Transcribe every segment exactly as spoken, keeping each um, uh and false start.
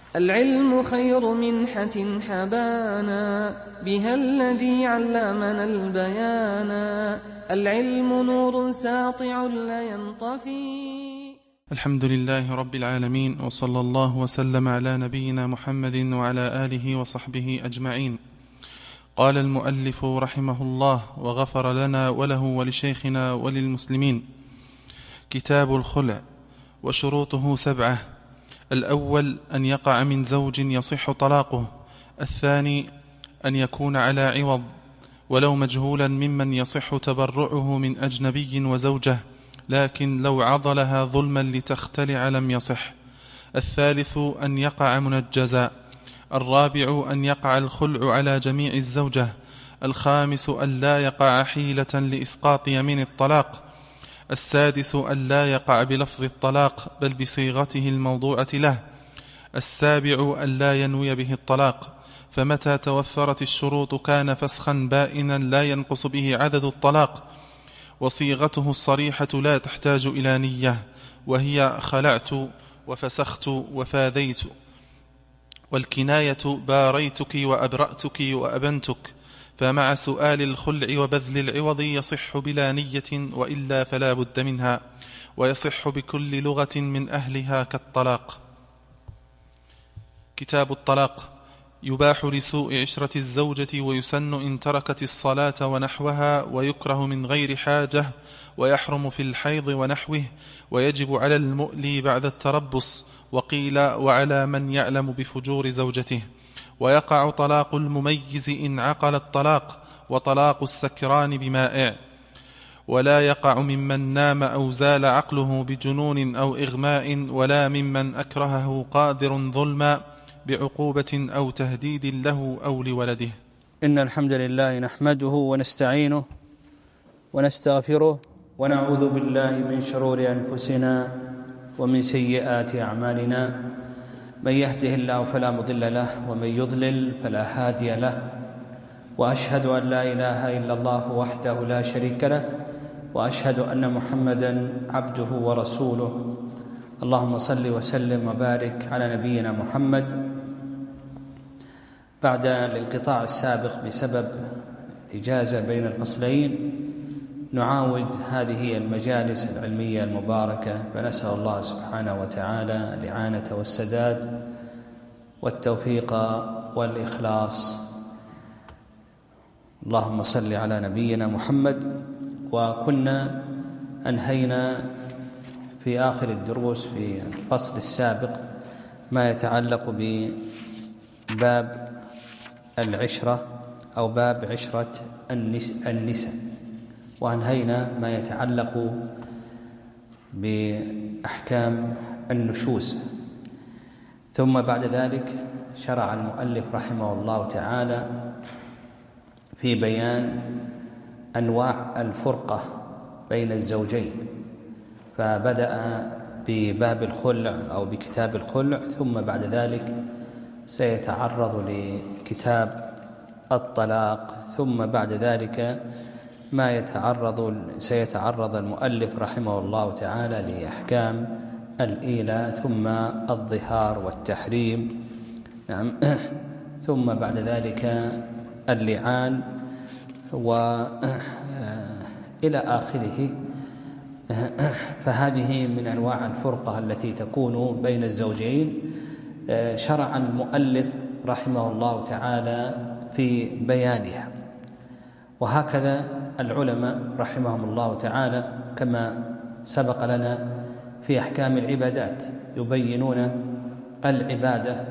العلم خير منحة حبانا بها الذي علمنا البيانا. العلم نور ساطع لا ينطفي. الحمد لله رب العالمين، وصلى الله وسلم على نبينا محمد وعلى آله وصحبه أجمعين. قال المؤلف رحمه الله وغفر لنا وله ولشيخنا وللمسلمين: كتاب الخلع، وشروطه سبعة. الأول أن يقع من زوج يصح طلاقه. الثاني أن يكون على عوض ولو مجهولا ممن يصح تبرعه من أجنبي وزوجه، لكن لو عضلها ظلما لتختلع لم يصح. الثالث أن يقع منجزا. الرابع أن يقع الخلع على جميع الزوجة. الخامس أن لا يقع حيلة لإسقاط يمين الطلاق. السادس أن لا يقع بلفظ الطلاق بل بصيغته الموضوعة له. السابع أن لا ينوي به الطلاق، فمتى توفرت الشروط كان فسخا بائنا لا ينقص به عدد الطلاق، وصيغته الصريحة لا تحتاج إلى نية، وهي خلعت وفسخت وفاذيت. والكناية باريتك وأبرأتك وأبنتك، فمع سؤال الخلع وبذل العوض يصح بلا نية، وإلا فلا بد منها، ويصح بكل لغة من أهلها كالطلاق. كتاب الطلاق. يباح لسوء عشرة الزوجة، ويسن إن تركت الصلاة ونحوها، ويكره من غير حاجة، ويحرم في الحيض ونحوه، ويجب على المؤلي بعد التربص، وقيل وعلى من يعلم بفجور زوجته. ويقع طلاق المميز إن عقل الطلاق، وطلاق السكران بمائع. ولا يقع ممن نام أو زال عقله بجنون أو إغماء، ولا ممن أكرهه قادر ظلما بعقوبة أو تهديد له أو لولده. إن الحمد لله نحمده ونستعينه ونستغفره، ونعوذ بالله من شرور أنفسنا ومن سيئات أعمالنا. من يهده الله فلا مضل له، ومن يضلل فلا هادي له. وأشهد أن لا إله إلا الله وحده لا شريك له، وأشهد أن محمدا عبده ورسوله. اللهم صل وسلم وبارك على نبينا محمد. بعد الانقطاع السابق بسبب إجازة بين الفصلين، نعاود هذه المجالس العلمية المباركة، فنسأل الله سبحانه وتعالى الإعانة والسداد والتوفيق والإخلاص. اللهم صل على نبينا محمد. وكنا أنهينا في آخر الدروس في الفصل السابق ما يتعلق بباب العشرة أو باب عشرة النساء، وأنهينا ما يتعلق بأحكام النشوز. ثم بعد ذلك شرع المؤلف رحمه الله تعالى في بيان أنواع الفرقة بين الزوجين، فبدأ بباب الخلع أو بكتاب الخلع، ثم بعد ذلك سيتعرض لكتاب الطلاق، ثم بعد ذلك ما يتعرض سيتعرض المؤلف رحمه الله تعالى لأحكام الإيلاء، ثم الظهار والتحريم، نعم ثم بعد ذلك اللعان، وإلى آخره. فهذه من أنواع الفرقة التي تكون بين الزوجين. شرع المؤلف رحمه الله تعالى في بيانها، وهكذا العلماء رحمهم الله تعالى كما سبق لنا في أحكام العبادات يبينون العبادة،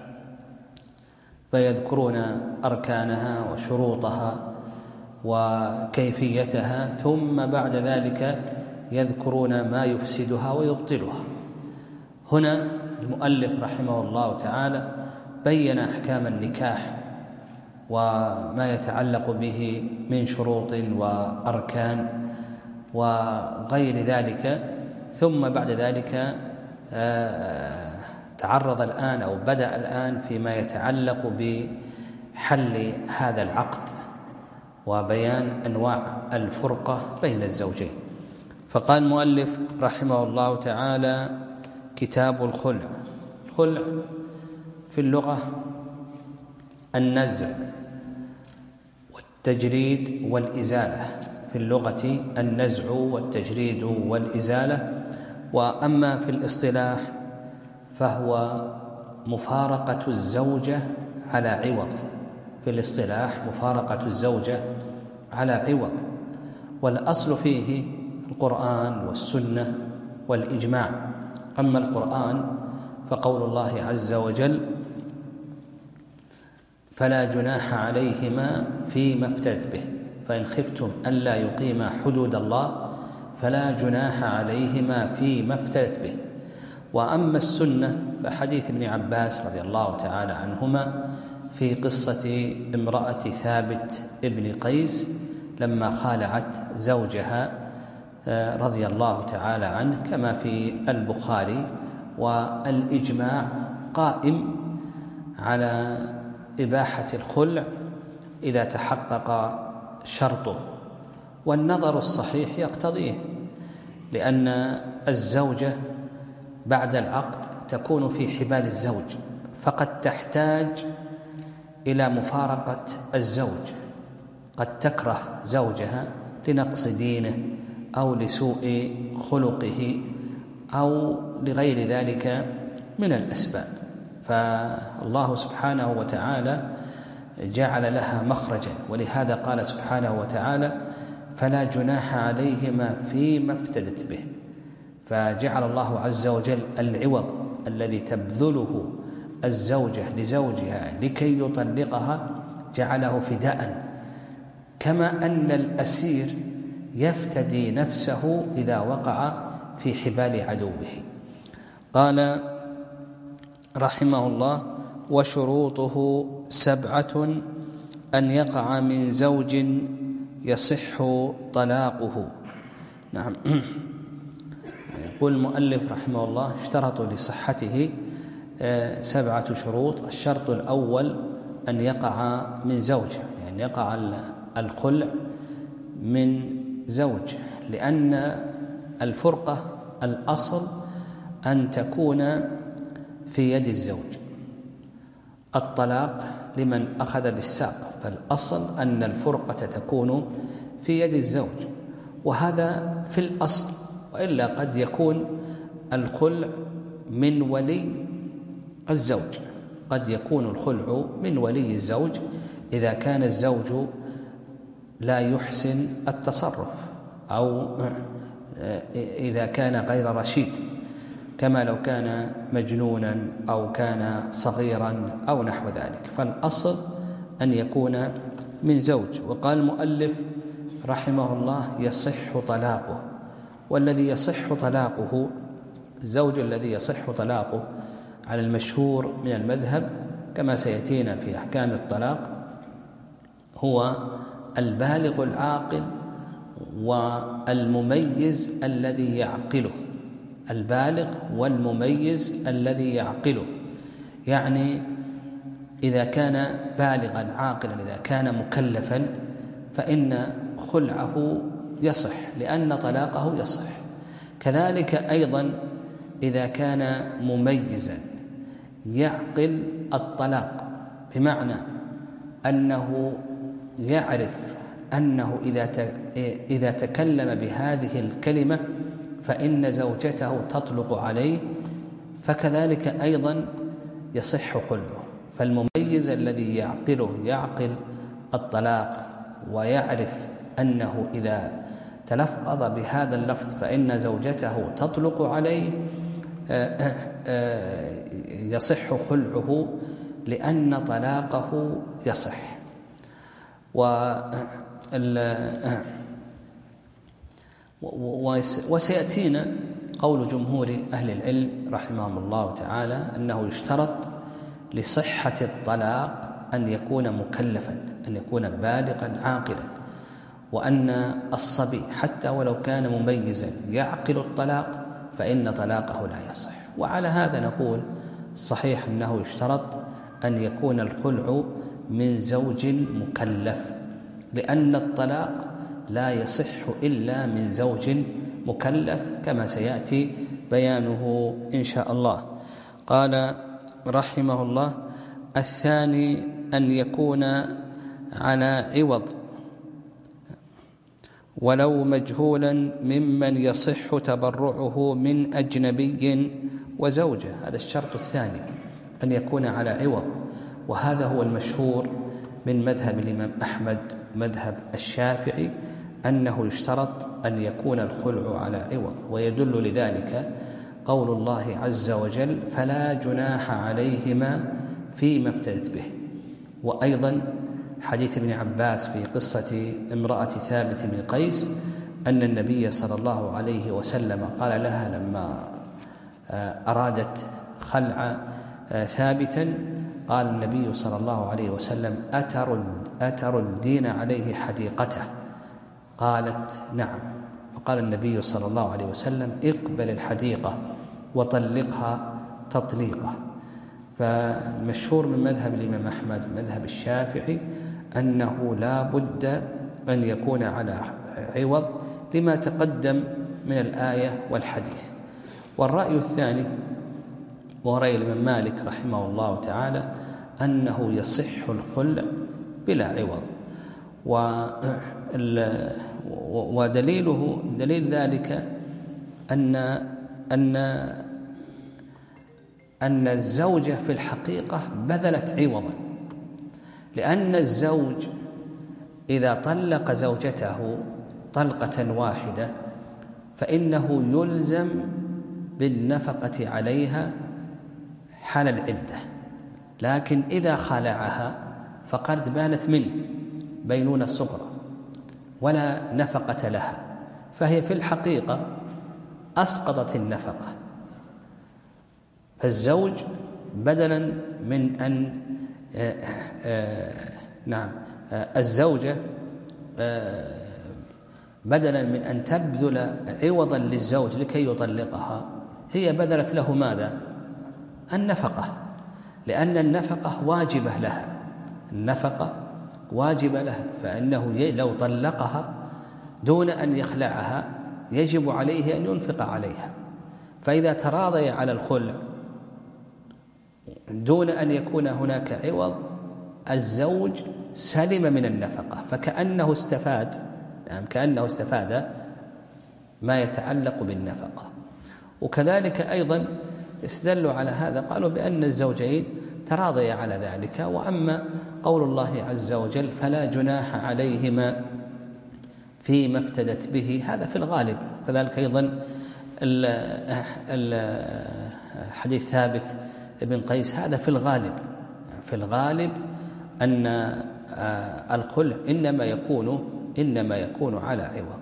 فيذكرون أركانها وشروطها وكيفيتها، ثم بعد ذلك يذكرون ما يفسدها ويبطلها. هنا المؤلف رحمه الله تعالى بين أحكام النكاح وما يتعلق به من شروط وأركان وغير ذلك، ثم بعد ذلك تعرض الآن أو بدأ الآن فيما يتعلق بحل هذا العقد وبيان أنواع الفرقة بين الزوجين. فقال المؤلف رحمه الله تعالى: كتاب الخلع. الخلع في اللغة النزع والتجريد والإزالة، في اللغة النزع والتجريد والإزالة. وأما في الاصطلاح فهو مفارقة الزوجة على عوض، في الاصطلاح مفارقة الزوجة على عوض. والأصل فيه القرآن والسنة والإجماع. أما القرآن فقول الله عز وجل: فلا جناح عليهما فيما افتدت به فإن خفتم ألا يقيما حدود الله فلا جناح عليهما فيما افتدت به. وأما السنة فحديث ابن عباس رضي الله تعالى عنهما في قصة امرأة ثابت ابن قيس لما خالعت زوجها رضي الله تعالى عنه، كما في البخاري. والإجماع قائم على إباحة الخلع إذا تحقق شرطه، والنظر الصحيح يقتضيه، لأن الزوجة بعد العقد تكون في حبال الزوج، فقد تحتاج إلى مفارقة الزوج، قد تكره زوجها لنقص دينه أو لسوء خلقه أو لغير ذلك من الأسباب، فالله سبحانه وتعالى جعل لها مخرجا. ولهذا قال سبحانه وتعالى: فلا جناح عليهما فيما افتدت به. فجعل الله عز وجل العوض الذي تبذله الزوجة لزوجها لكي يطلقها جعله فداء، كما أن الأسير يفتدي نفسه إذا وقع في حبال عدوه. قال رحمه الله: وشروطه سبعة أن يقع من زوج يصح طلاقه. نعم. يقول المؤلف رحمه الله: اشترطوا لصحته سبعة شروط. الشرط الأول أن يقع من زوج، يعني يقع الخلع من زوج، لأن الفرقة الأصل أن تكون في يد الزوج. الطلاق لمن أخذ بالساق، فالأصل أن الفرقة تكون في يد الزوج، وهذا في الأصل. وإلا قد يكون الخلع من ولي الزوج، قد يكون الخلع من ولي الزوج إذا كان الزوج لا يحسن التصرف أو إذا كان غير رشيد، كما لو كان مجنونا أو كان صغيرا أو نحو ذلك. فالأصل أن يكون من زوج. وقال المؤلف رحمه الله: يصح طلاقه. والذي يصح طلاقه، الزوج الذي يصح طلاقه على المشهور من المذهب كما سيأتينا في أحكام الطلاق، هو البالغ العاقل والمميز الذي يعقله، البالغ والمميز الذي يعقله. يعني إذا كان بالغا عاقلا، إذا كان مكلفا، فإن خلعه يصح لأن طلاقه يصح. كذلك أيضا إذا كان مميزا يعقل الطلاق، بمعنى أنه يعرف أنه إذا إذا تكلم بهذه الكلمة فإن زوجته تطلق عليه، فكذلك أيضا يصح خلعه. فالمميز الذي يعقله يعقل الطلاق ويعرف أنه إذا تلفظ بهذا اللفظ فإن زوجته تطلق عليه يصح خلعه لأن طلاقه يصح. وسيأتينا قول جمهور أهل العلم رحمهم الله تعالى أنه يشترط لصحة الطلاق أن يكون مكلفا، أن يكون بالغا عاقلا، وأن الصبي حتى ولو كان مميزا يعقل الطلاق فإن طلاقه لا يصح. وعلى هذا نقول صحيح أنه يشترط أن يكون الخلع من زوج مكلف، لأن الطلاق لا يصح إلا من زوج مكلف كما سيأتي بيانه إن شاء الله. قال رحمه الله: الثاني أن يكون على عوض ولو مجهولا ممن يصح تبرعه من أجنبي وزوجة. هذا الشرط الثاني، أن يكون على عوض، وهذا هو المشهور من مذهب الإمام أحمد مذهب الشافعي، أنه يشترط أن يكون الخلع على عوض. ويدل لذلك قول الله عز وجل: فلا جناح عليهما فيما افتدت به. وأيضا حديث ابن عباس في قصة امرأة ثابت بن قيس أن النبي صلى الله عليه وسلم قال لها لما أرادت خلع ثابتا، قال النبي صلى الله عليه وسلم: أتردين عليه حديقته؟ قالت: نعم. فقال النبي صلى الله عليه وسلم: اقبل الحديقة وطلقها تطليقة. فمشهور من مذهب الإمام أحمد مذهب الشافعي أنه لا بد أن يكون على عوض لما تقدم من الآية والحديث. والرأي الثاني ورأي الإمام مالك رحمه الله تعالى أنه يصح الخلع بلا عوض. ودليله دليل ذلك أن أن أن الزوجة في الحقيقة بذلت عوضا، لأن الزوج إذا طلق زوجته طلقة واحدة فإنه يلزم بالنفقة عليها حال العدة، لكن إذا خلعها فقد بانت منه بينونة صغرى ولا نفقة لها، فهي في الحقيقة أسقطت النفقة. فالزوج بدلا من أن آآ آآ نعم آآ الزوجة بدلا من أن تبذل عوضا للزوج لكي يطلقها، هي بذلت له ماذا؟ النفقة، لأن النفقة واجبة لها، النفقة واجبة لها، فإنه لو طلقها دون أن يخلعها يجب عليه أن ينفق عليها. فإذا تراضي على الخلع دون أن يكون هناك عوض، الزوج سلم من النفقة، فكأنه استفاد يعني كأنه استفاد ما يتعلق بالنفقة. وكذلك أيضا استدلوا على هذا، قالوا بأن الزوجين تراضيا على ذلك. وأما قول الله عز وجل: فلا جناح عليهما فيما افتدت به، هذا في الغالب. كذلك أيضا الحديث ثابت ابن قيس، هذا في الغالب في الغالب أن الخلع إنما يكون إنما يكون على عوض.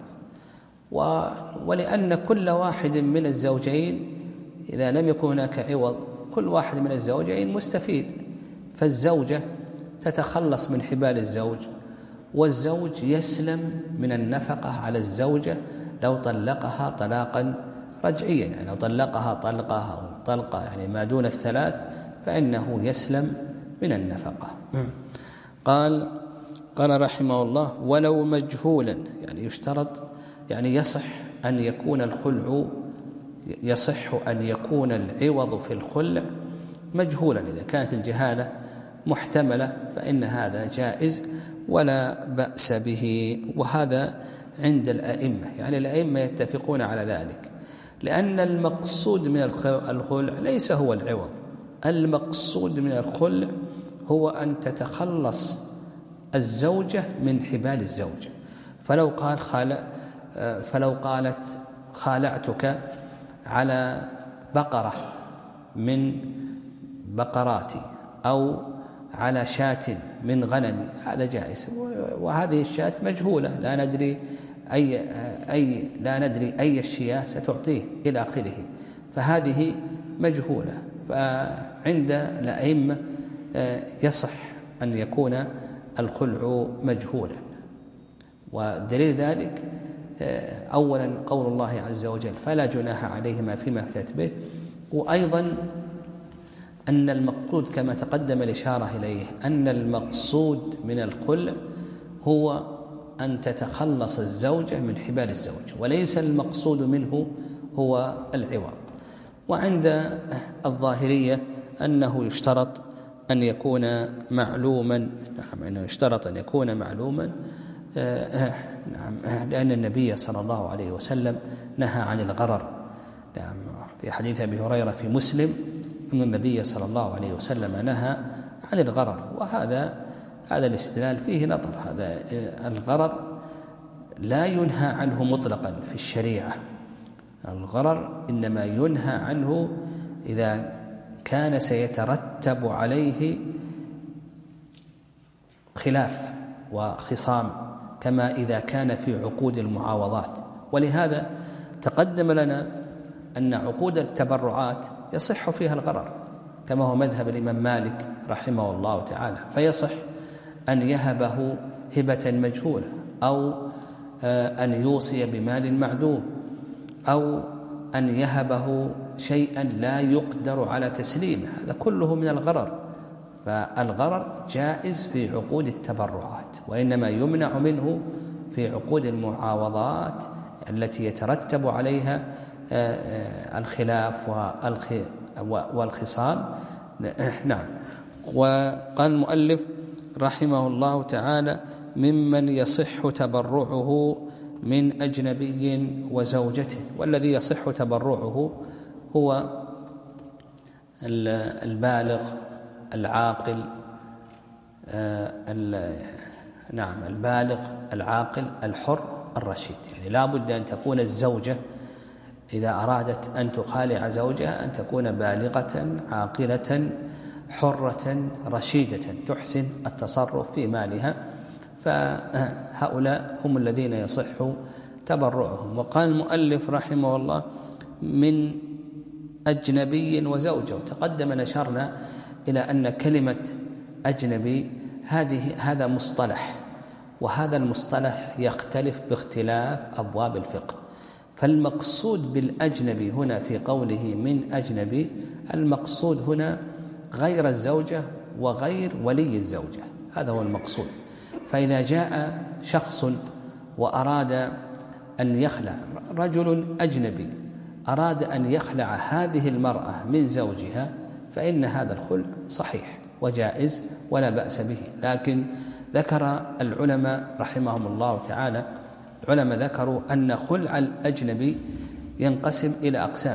ولأن كل واحد من الزوجين إذا لم يكن هناك عوض كل واحد من الزوجين مستفيد، فالزوجة تتخلص من حبال الزوج، والزوج يسلم من النفقة على الزوجة لو طلقها طلاقا رجعيا، يعني لو طلقها طلقة أو طلقة يعني ما دون الثلاث فإنه يسلم من النفقة. قال قال رحمه الله: ولو مجهولا، يعني يشترط يعني يصح أن يكون الخلع يصح أن يكون العوض في الخلع مجهولا. إذا كانت الجهالة محتملة فإن هذا جائز ولا بأس به. وهذا عند الأئمة، يعني الأئمة يتفقون على ذلك، لأن المقصود من الخلع ليس هو العوض، المقصود من الخلع هو أن تتخلص الزوجة من حبال الزوج. فلو قال خالع فلو قالت خالعتك على بقرة من بقراتي أو على شاة من غنمي، هذا جائز، وهذه الشاة مجهولة لا ندري أي أي لا ندري أي الشياء ستعطيه إلى آخره، فهذه مجهولة. فعند الأئمة يصح أن يكون الخلع مجهولا. ودليل ذلك أولا قول الله عز وجل: فلا جناح عليهما فيما افتدت به. وأيضا أن المقصود كما تقدم الإشارة إليه أن المقصود من الخلع هو أن تتخلص الزوجة من حبال الزوج، وليس المقصود منه هو العوض. وعند الظاهرية أنه يشترط أن يكون معلوما، نعم أنه يشترط أن يكون معلوما، نعم لأن النبي صلى الله عليه وسلم نهى عن الغرر. نعم في حديث أبي هريرة في مسلم أن النبي صلى الله عليه وسلم نهى عن الغرر، وهذا هذا الاستدلال فيه نظر. هذا الغرر لا ينهى عنه مطلقا في الشريعة، الغرر إنما ينهى عنه إذا كان سيترتب عليه خلاف وخصام، كما إذا كان في عقود المعاوضات. ولهذا تقدم لنا أن عقود التبرعات يصح فيها الغرر، كما هو مذهب الإمام مالك رحمه الله تعالى، فيصح أن يهبه هبة مجهولة، أو أن يوصي بمال معدوم، أو أن يهبه شيئا لا يقدر على تسليمه، هذا كله من الغرر. فالغرر جائز في عقود التبرعات، وإنما يمنع منه في عقود المعاوضات التي يترتب عليها الخلاف والخصام. نعم. وقال المؤلف رحمه الله تعالى: ممن يصح تبرعه من أجنبي وزوجته. والذي يصح تبرعه هو البالغ العاقل، نعم البالغ العاقل الحر الرشيد. يعني لا بد أن تكون الزوجة إذا أرادت أن تخالع زوجها أن تكون بالغة عاقلة حرة رشيدة تحسن التصرف في مالها، فهؤلاء هم الذين يصح تبرعهم. وقال المؤلف رحمه الله: من أجنبي وزوجه. وتقدم نشرنا إلى أن كلمة أجنبي هذه هذا مصطلح، وهذا المصطلح يختلف باختلاف أبواب الفقه. فالمقصود بالأجنبي هنا في قوله من أجنبي، المقصود هنا غير الزوجة وغير ولي الزوجة، هذا هو المقصود. فإذا جاء شخص وأراد أن يخلع، رجل أجنبي أراد أن يخلع هذه المرأة من زوجها، فإن هذا الخلع صحيح وجائز ولا بأس به. لكن ذكر العلماء رحمهم الله تعالى، العلماء ذكروا أن خلع الأجنبي ينقسم إلى أقسام.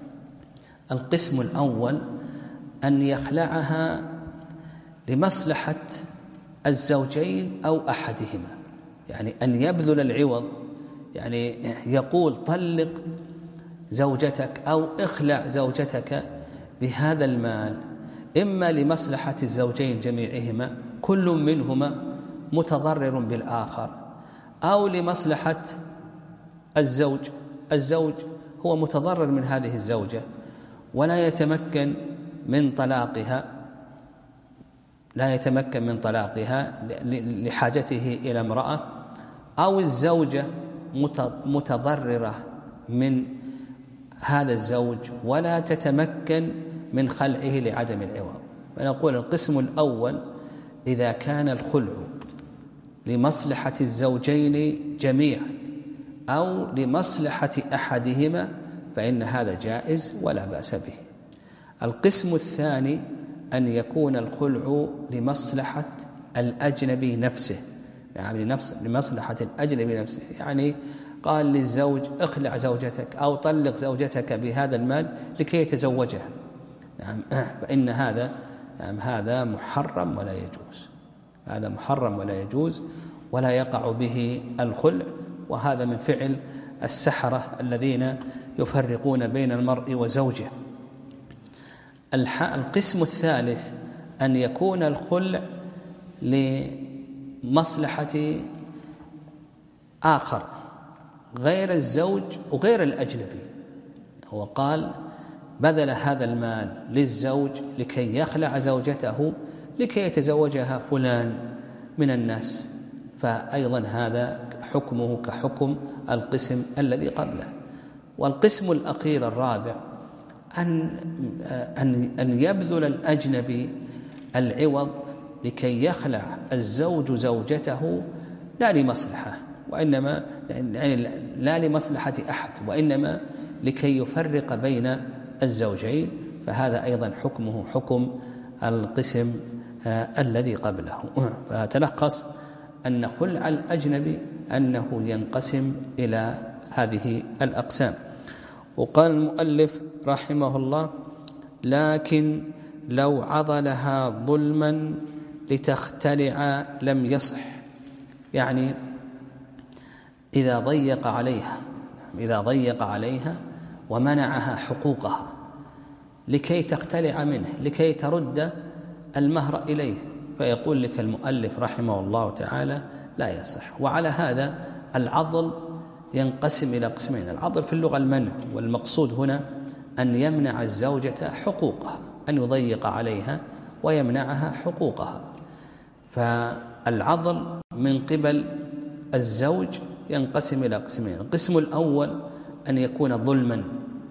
القسم الأول أن يخلعها لمصلحة الزوجين أو أحدهما، يعني أن يبذل العوض، يعني يقول طلق زوجتك أو اخلع زوجتك بهذا المال، إما لمصلحة الزوجين جميعهما كل منهما متضرر بالآخر، أو لمصلحة الزوج، الزوج هو متضرر من هذه الزوجة ولا يتمكن من طلاقها، لا يتمكن من طلاقها لحاجته إلى امرأة، أو الزوجة متضررة من هذا الزوج ولا تتمكن من خلعه لعدم العوض. ونقول القسم الأول إذا كان الخلع لمصلحة الزوجين جميعا أو لمصلحة أحدهما فإن هذا جائز ولا بأس به. القسم الثاني أن يكون الخلع لمصلحة الأجنبي نفسه، يعني لمصلحة الأجنبي نفسه، يعني قال للزوج اخلع زوجتك أو طلق زوجتك بهذا المال لكي يتزوجها، يعني فإن هذا يعني هذا محرم ولا يجوز، هذا محرم ولا يجوز ولا يقع به الخلع. وهذا من فعل السحرة الذين يفرقون بين المرء وزوجه. القسم الثالث أن يكون الخلع لمصلحة آخر غير الزوج وغير الأجنبي. هو قال بذل هذا المال للزوج لكي يخلع زوجته لكي يتزوجها فلان من الناس، فأيضا هذا حكمه كحكم القسم الذي قبله. والقسم الأخير الرابع أن أن أن يبذل الأجنبي العوض لكي يخلع الزوج زوجته لا لمصلحة، وإنما يعني لا لمصلحة أحد، وإنما لكي يفرق بين الزوجين، فهذا أيضا حكمه حكم القسم الذي قبله. فتلخص أن خلع الأجنبي أنه ينقسم إلى هذه الأقسام. وقال المؤلف رحمه الله: لكن لو عضلها ظلما لتختلع لم يصح. يعني إذا ضيق عليها إذا ضيق عليها ومنعها حقوقها لكي تختلع منه، لكي ترد المهر إليه، فيقول لك المؤلف رحمه الله تعالى: لا يصح. وعلى هذا العضل ينقسم إلى قسمين. العضل في اللغة المنع، والمقصود هنا أن يمنع الزوجة حقوقها، أن يضيق عليها ويمنعها حقوقها. فالعضل من قبل الزوج ينقسم إلى قسمين. القسم الأول أن يكون ظلما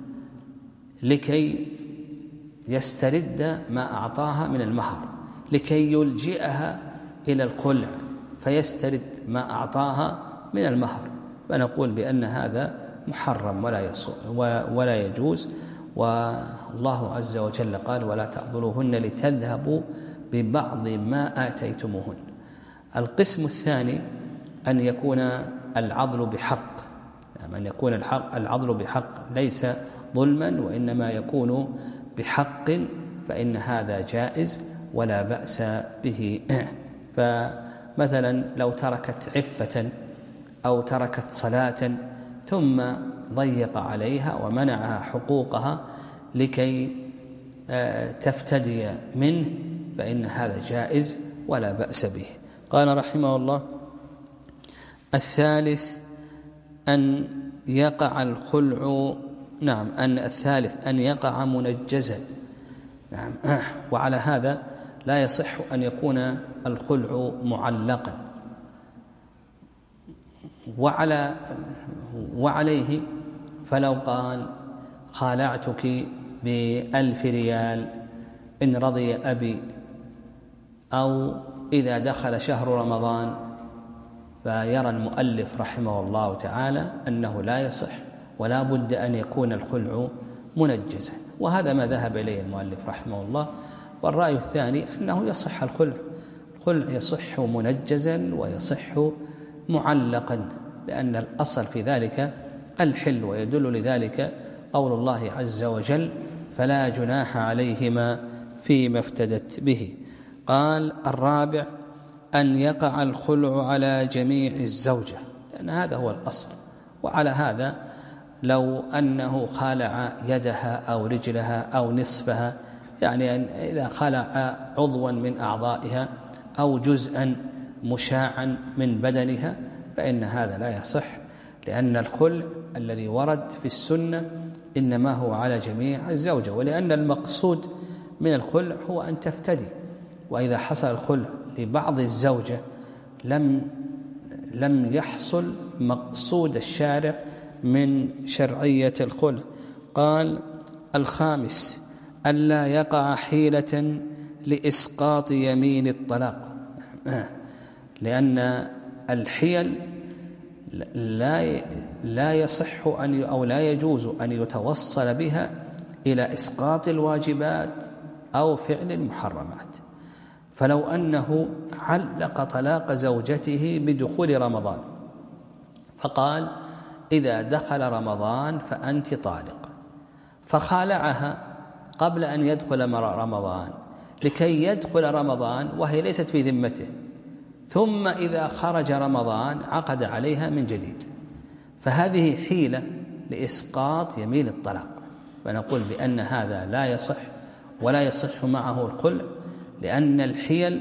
لكي يسترد ما أعطاها من المهر، لكي يلجئها إلى الخلع فيسترد ما أعطاها من المهر، فنقول بأن هذا محرم ولا ولا يجوز. والله عز وجل قال: ولا تعضلوهن لتذهبوا ببعض ما آتيتموهن. القسم الثاني أن يكون العضل بحق، يعني أن يكون الحق العضل بحق ليس ظلما وإنما يكون بحق، فإن هذا جائز ولا بأس به. فمثلا لو تركت عفة أو تركت صلاة ثم ضيق عليها ومنعها حقوقها لكي تفتدي منه، فإن هذا جائز ولا بأس به. قال رحمه الله: الثالث أن يقع الخلع نعم أن الثالث أن يقع منجزا. نعم. وعلى هذا لا يصح أن يكون الخلع معلقا. وعلى وعليه فلو قال: خالعتك بألف ريال إن رضي أبي، أو إذا دخل شهر رمضان، فيرى المؤلف رحمه الله تعالى أنه لا يصح ولا بد أن يكون الخلع منجزا. وهذا ما ذهب إليه المؤلف رحمه الله. والرأي الثاني أنه يصح الخلع الخلع يصح منجزا ويصح معلقا، لأن الأصل في ذلك الحل، ويدل لذلك قول الله عز وجل: فلا جناح عليهما فيما افتدت به. قال: الرابع أن يقع الخلع على جميع الزوجة، لأن هذا هو الأصل. وعلى هذا لو أنه خالع يدها أو رجلها أو نصفها، يعني أن إذا خلع عضوا من أعضائها أو جزءا مشاعا من بدنها، فإن هذا لا يصح، لأن الخلع الذي ورد في السنة إنما هو على جميع الزوجة، ولأن المقصود من الخلع هو أن تفتدي. وإذا حصل الخلع لبعض الزوجة لم لم يحصل مقصود الشارع من شرعية الخلع. قال: الخامس ألا يقع حيلة لإسقاط يمين الطلاق، لأن الحيل لا لا يصح أن أو لا يجوز أن يتوصل بها إلى إسقاط الواجبات أو فعل المحرمات. فلو أنه علق طلاق زوجته بدخول رمضان فقال: إذا دخل رمضان فأنت طالق، فخالعها قبل أن يدخل رمضان لكي يدخل رمضان وهي ليست في ذمته، ثم إذا خرج رمضان عقد عليها من جديد، فهذه حيلة لإسقاط يمين الطلاق. فنقول بأن هذا لا يصح ولا يصح معه الخلع، لأن الحيل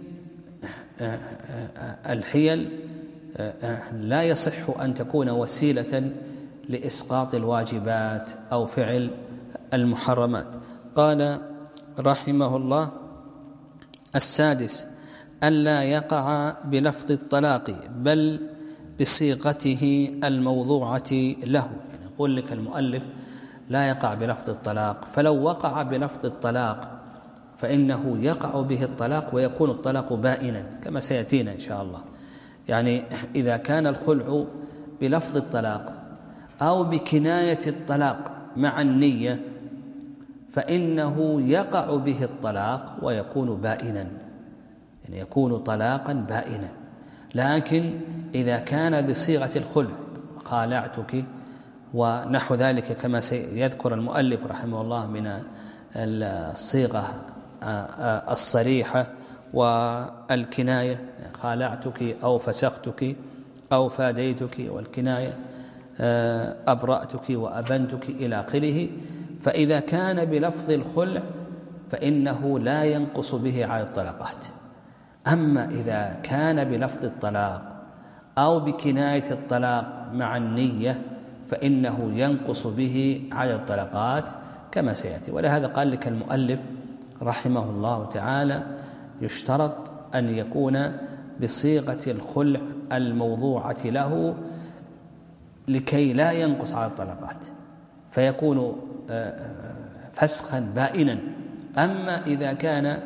الحيل لا يصح أن تكون وسيلة لإسقاط الواجبات أو فعل المحرمات. قال رحمه الله: السادس ألا يقع بلفظ الطلاق بل بصيغته الموضوعة له. يعني يقول لك المؤلف لا يقع بلفظ الطلاق، فلو وقع بلفظ الطلاق فإنه يقع به الطلاق ويكون الطلاق بائنا كما سيأتينا إن شاء الله. يعني إذا كان الخلع بلفظ الطلاق أو بكناية الطلاق مع النية فإنه يقع به الطلاق ويكون بائنا، يعني يكون طلاقا بائنا. لكن إذا كان بصيغة الخلع خالعتك ونحو ذلك كما سيذكر المؤلف رحمه الله من الصيغة الصريحة والكناية، خالعتك أو فسختك أو فاديتك، والكناية أبرأتك وأبنتك إلى آخره، فإذا كان بلفظ الخلع فإنه لا ينقص به على الطلقات. أما إذا كان بلفظ الطلاق أو بكناية الطلاق مع النية فإنه ينقص به على الطلقات كما سيأتي. ولهذا قال لك المؤلف رحمه الله تعالى يشترط أن يكون بصيغة الخلع الموضوعة له لكي لا ينقص على الطلقات فيكون فسخا بائنا. أما إذا كان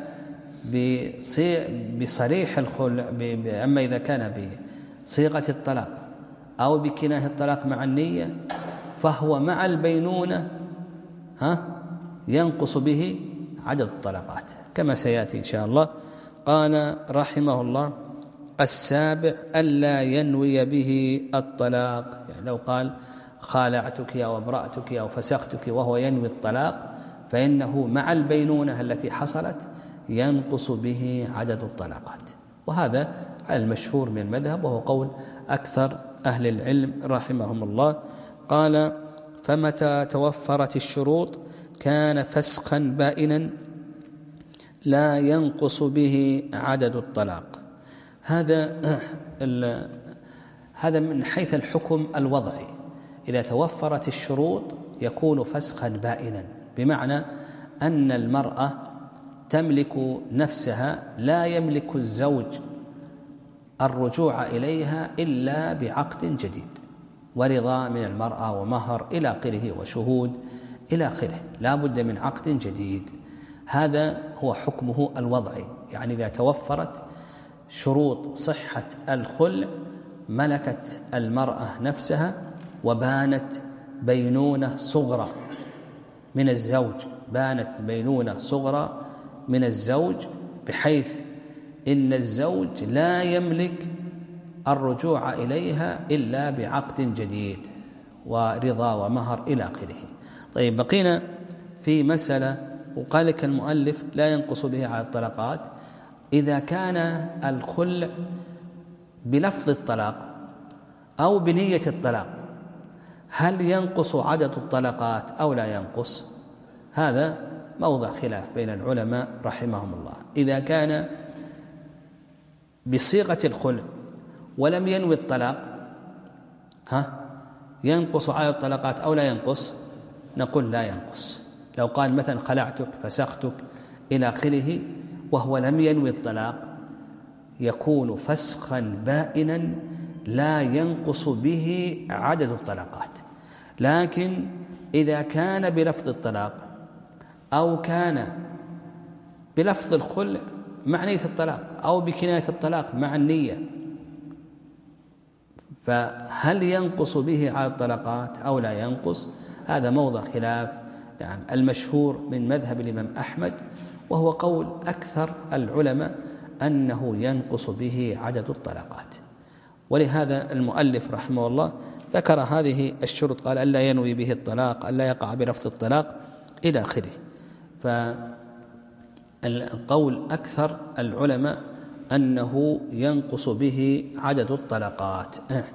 بصريح الخلع، أما إذا كان بصيغة الطلاق أو بكناية الطلاق مع النية فهو مع البينونة ها ينقص به عدد الطلقات كما سيأتي إن شاء الله. قال رحمه الله: السابع ألا ينوي به الطلاق. يعني لو قال خالعتك أو أبرأتك أو فسختك وهو ينوي الطلاق فإنه مع البينونة التي حصلت ينقص به عدد الطلاقات، وهذا على المشهور من المذهب وهو قول أكثر أهل العلم رحمهم الله. قال: فمتى توفرت الشروط كان فسخا بائنا لا ينقص به عدد الطلاق. هذا هذا من حيث الحكم الوضعي. إذا توفرت الشروط يكون فسخا بائنا، بمعنى أن المرأة تملك نفسها، لا يملك الزوج الرجوع إليها إلا بعقد جديد ورضا من المرأة ومهر إلى آخره وشهود إلى آخره، لا بد من عقد جديد. هذا هو حكمه الوضعي. يعني إذا توفرت شروط صحة الخلع ملكت المرأة نفسها وبانت بينونة صغرى من الزوج، بانت بينونة صغرى من الزوج بحيث إن الزوج لا يملك الرجوع إليها إلا بعقد جديد ورضا ومهر إلى آخره. طيب، بقينا في مسألة وقال لك المؤلف لا ينقص به على الطلقات. إذا كان الخلع بلفظ الطلاق أو بنية الطلاق هل ينقص عدد الطلقات أو لا ينقص؟ هذا موضع خلاف بين العلماء رحمهم الله. إذا كان بصيغة الخلع ولم ينوي الطلاق ها ينقص عدد الطلقات أو لا ينقص؟ نقول لا ينقص. لو قال مثلا خلعتك فسختك إلى آخره وهو لم ينوي الطلاق يكون فسخا بائنا لا ينقص به عدد الطلقات. لكن إذا كان بلفظ الطلاق أو كان بلفظ الخلع مع نية الطلاق أو بكناية الطلاق مع النية فهل ينقص به على الطلقات أو لا ينقص؟ هذا موضع خلاف. يعني المشهور من مذهب الإمام أحمد وهو قول أكثر العلماء أنه ينقص به عدد الطلقات. ولهذا المؤلف رحمه الله ذكر هذه الشروط، قال ألا ينوي به الطلاق، ألا يقع بلفظ الطلاق إلى آخره. فالقول أكثر العلماء أنه ينقص به عدد الطلقات.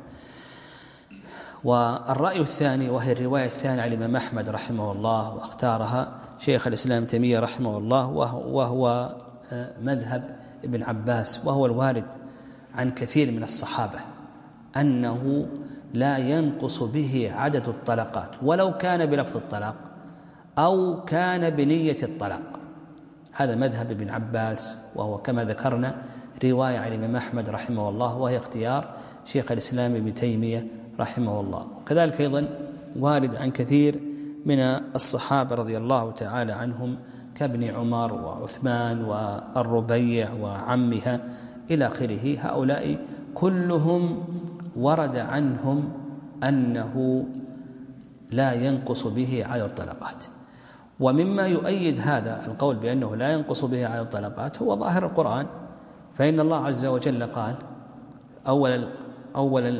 والرأي الثاني وهي الرواية الثانية عن الإمام أحمد رحمه الله واختارها شيخ الإسلام ابن تيمية رحمه الله وهو مذهب ابن عباس وهو الوارد عن كثير من الصحابة أنه لا ينقص به عدد الطلقات ولو كان بلفظ الطلاق أو كان بنية الطلاق. هذا مذهب ابن عباس وهو كما ذكرنا رواية عن الإمام أحمد رحمه الله وهي اختيار شيخ الإسلام ابن تيمية رحمه الله. وكذلك أيضا وارد عن كثير من الصحابة رضي الله تعالى عنهم كابن عمر وعثمان والربيع وعمها إلى آخره. هؤلاء كلهم ورد عنهم أنه لا ينقص به على الطلقات. ومما يؤيد هذا القول بأنه لا ينقص به على الطلقات هو ظاهر القرآن، فإن الله عز وجل قال أول أول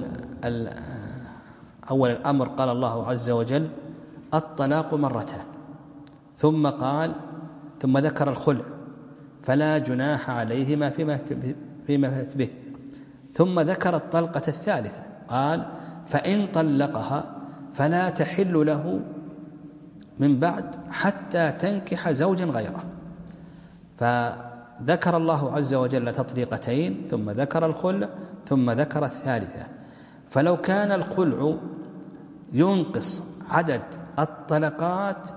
أول الأمر قال الله عز وجل الطلاق مرتان، ثم قال ثم ذكر الخلع فلا جناح عليهما فيما فيما فات به، ثم ذكر الطلقة الثالثة قال فإن طلقها فلا تحل له من بعد حتى تنكح زوجا غيره. فذكر الله عز وجل تطليقتين ثم ذكر الخلع ثم ذكر الثالثة. فلو كان الخلع ينقص عدد الطلقات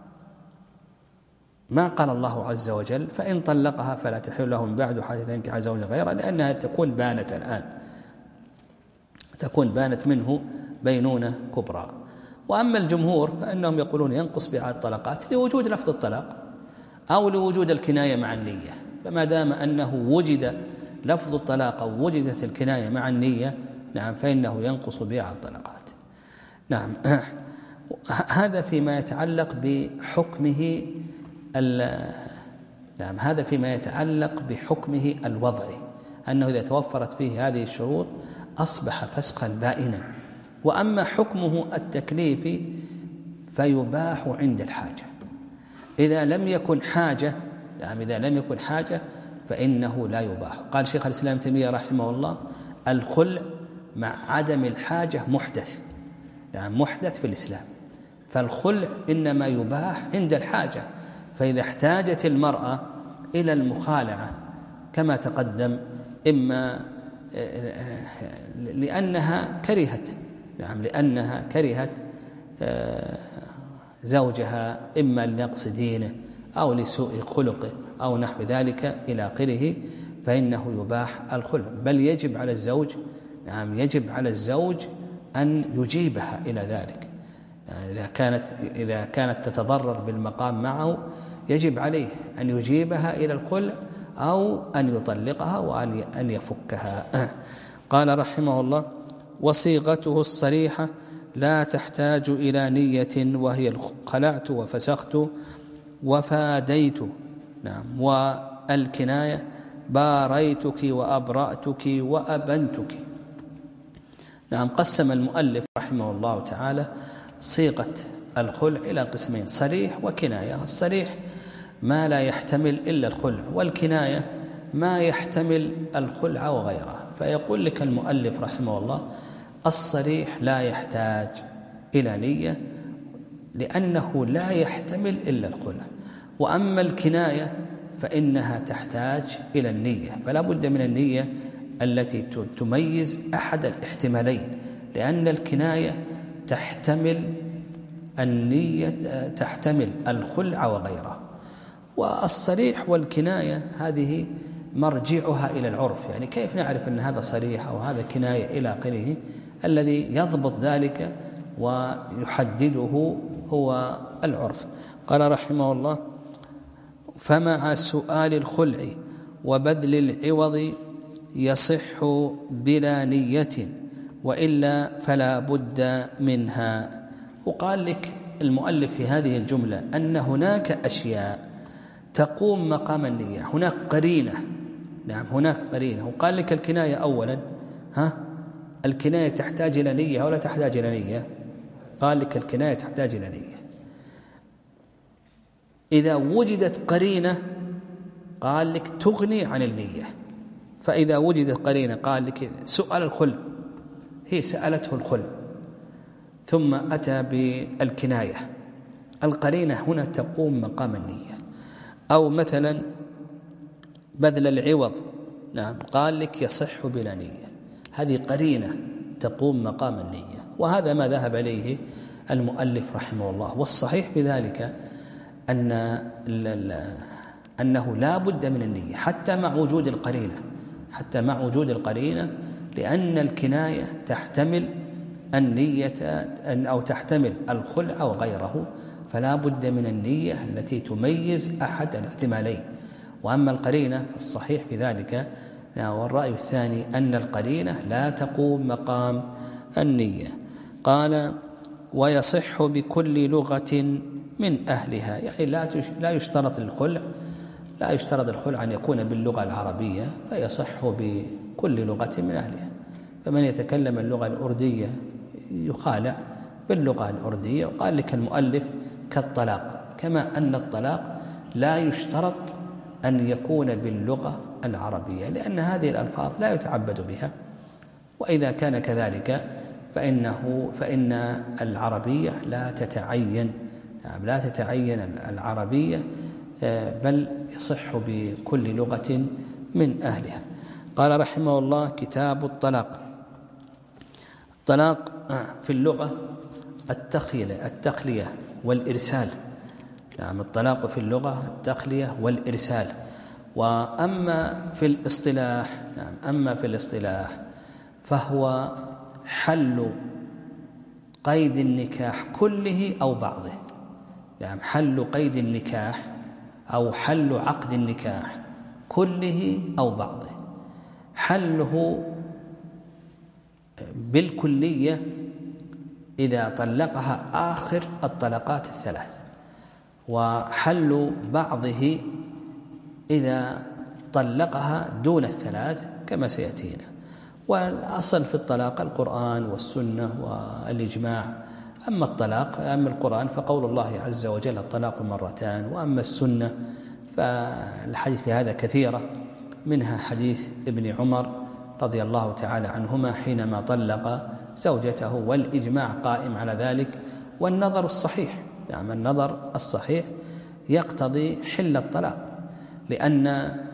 ما قال الله عز وجل فإن طلقها فلا تحل له من بعد حتى تنكح زوجا غيره، لأنها تكون بانت الآن، تكون بانت منه بينونة كبرى. وأما الجمهور فإنهم يقولون ينقص بعدد الطلقات لوجود لفظ الطلاق أو لوجود الكناية مع النية، فما دام أنه وجد لفظ الطلاق أو وجدت الكناية مع النية نعم فإنه ينقص بعدد الطلقات. نعم هذا فيما يتعلق بحكمه نعم هذا فيما يتعلق بحكمه الوضعي، أنه إذا توفرت فيه هذه الشروط أصبح فسقا بائنا. وأما حكمه التكليفي فيباح عند الحاجة، إذا لم يكن حاجة نعم إذا لم يكن حاجة فإنه لا يباح. قال شيخ الإسلام ابن تيمية رحمه الله الخلع مع عدم الحاجة محدث، نعم محدث في الإسلام، فالخلع إنما يباح عند الحاجة. فإذا احتاجت المرأة إلى المخالعة كما تقدم إما لأنها كرهت نعم لأنها كرهت زوجها إما لنقص دينه أو لسوء خلقه أو نحو ذلك إلى آخره، فإنه يباح الخلع. بل يجب على الزوج نعم يجب على الزوج أن يجيبها إلى ذلك، إذا كانت إذا كانت تتضرر بالمقام معه يجب عليه أن يجيبها إلى الخلع أو أن يطلقها وأن يفكها. قال رحمه الله وصيغته الصريحة لا تحتاج إلى نية وهي خلعت وفسخت وفاديت نعم والكناية باريتك وأبرأتك وأبنتك. نعم قسم المؤلف رحمه الله تعالى صيغة الخلع إلى قسمين صريح وكناية. الصريح ما لا يحتمل إلا الخلع، والكناية ما يحتمل الخلع وغيره. فيقول لك المؤلف رحمه الله الصريح لا يحتاج إلى نية لأنه لا يحتمل إلا الخلع، وأما الكناية فإنها تحتاج إلى النية، فلا بد من النية التي تميز أحد الاحتمالين، لأن الكناية تحتمل النية تحتمل الخلع وغيره. والصريح والكناية هذه مرجعها إلى العرف، يعني كيف نعرف أن هذا صريح أو هذا كناية إلى آخره؟ الذي يضبط ذلك ويحدده هو العرف. قال رحمه الله فمع سؤال الخلع وبذل العوض يصح بلا نية وإلا فلا بد منها. وقال لك المؤلف في هذه الجملة أن هناك أشياء تقوم مقام النية، هناك قرينة نعم هناك قرينة. وقال لك الكناية أولا ها الكناية تحتاج إلى نية ولا تحتاج إلى نية؟ قال لك الكناية تحتاج إلى نية. إذا وجدت قرينة قال لك تغني عن النية، فإذا وجدت قرينة قال لك سؤال الخلع هي سألته الخلع ثم أتى بالكناية، القرينة هنا تقوم مقام النية. أو مثلا بذل العوض نعم قال لك يصح بلا نية، هذه قرينة تقوم مقام النية، وهذا ما ذهب إليه المؤلف رحمه الله. والصحيح بذلك أن أنه لا بد من النية حتى مع وجود القرينة حتى مع وجود القرينة لأن الكناية تحتمل النية أو تحتمل الخلع وغيره، فلا بد من النية التي تميز أحد الاحتمالين. وأما القرينة الصحيح في ذلك والرأي الثاني أن القرينة لا تقوم مقام النية. قال ويصح بكل لغة من أهلها، يعني لا يشترط الخلع لا يشترط الخلع أن يكون باللغة العربية، فيصح بكل لغة من أهلها. فمن يتكلم اللغة الأردية يخالع باللغة الأردية. وقال لك المؤلف كالطلاق، كما أن الطلاق لا يشترط أن يكون باللغة العربية، لأن هذه الألفاظ لا يتعبد بها. وإذا كان كذلك فإنه فإن العربية لا تتعين يعني لا تتعين العربية، بل يصح بكل لغة من أهلها. قال رحمه الله: كتاب الطلاق. الطلاق في اللغة التخلية التخلية والإرسال. نعم، الطلاق في اللغة التخلية والإرسال. وأما في الاصطلاح نعم أما في الاصطلاح فهو حل قيد النكاح كله أو بعضه. نعم، حل قيد النكاح أو حل عقد النكاح كله أو بعضه. حله بالكلية إذا طلقها آخر الطلقات الثلاث، وحل بعضه إذا طلقها دون الثلاث كما سيأتينا. والأصل في الطلاق القرآن والسنة والإجماع. أما الطلاق أما القرآن فقول الله عز وجل: الطلاق مرتان. وأما السنة فالحديث بهذا كثيرة، منها حديث ابن عمر رضي الله تعالى عنهما حينما طلق زوجته، والإجماع قائم على ذلك. والنظر الصحيح يعني النظر الصحيح يقتضي حل الطلاق، لأن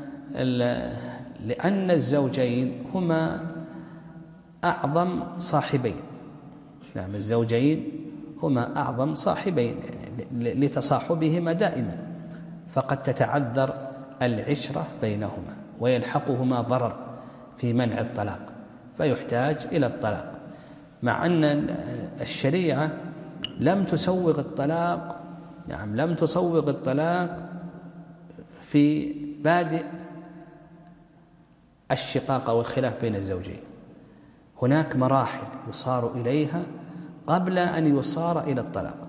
لأن الزوجين هما أعظم صاحبين. نعم، الزوجين هما أعظم صاحبين لتصاحبهما دائما، فقد تتعذر العشرة بينهما ويلحقهما ضرر في منع الطلاق، فيحتاج إلى الطلاق. مع أن الشريعة لم تسوغ الطلاق نعم لم تسوغ الطلاق في بادئ الشقاق أو الخلاف بين الزوجين. هناك مراحل يصار إليها قبل أن يصار إلى الطلاق.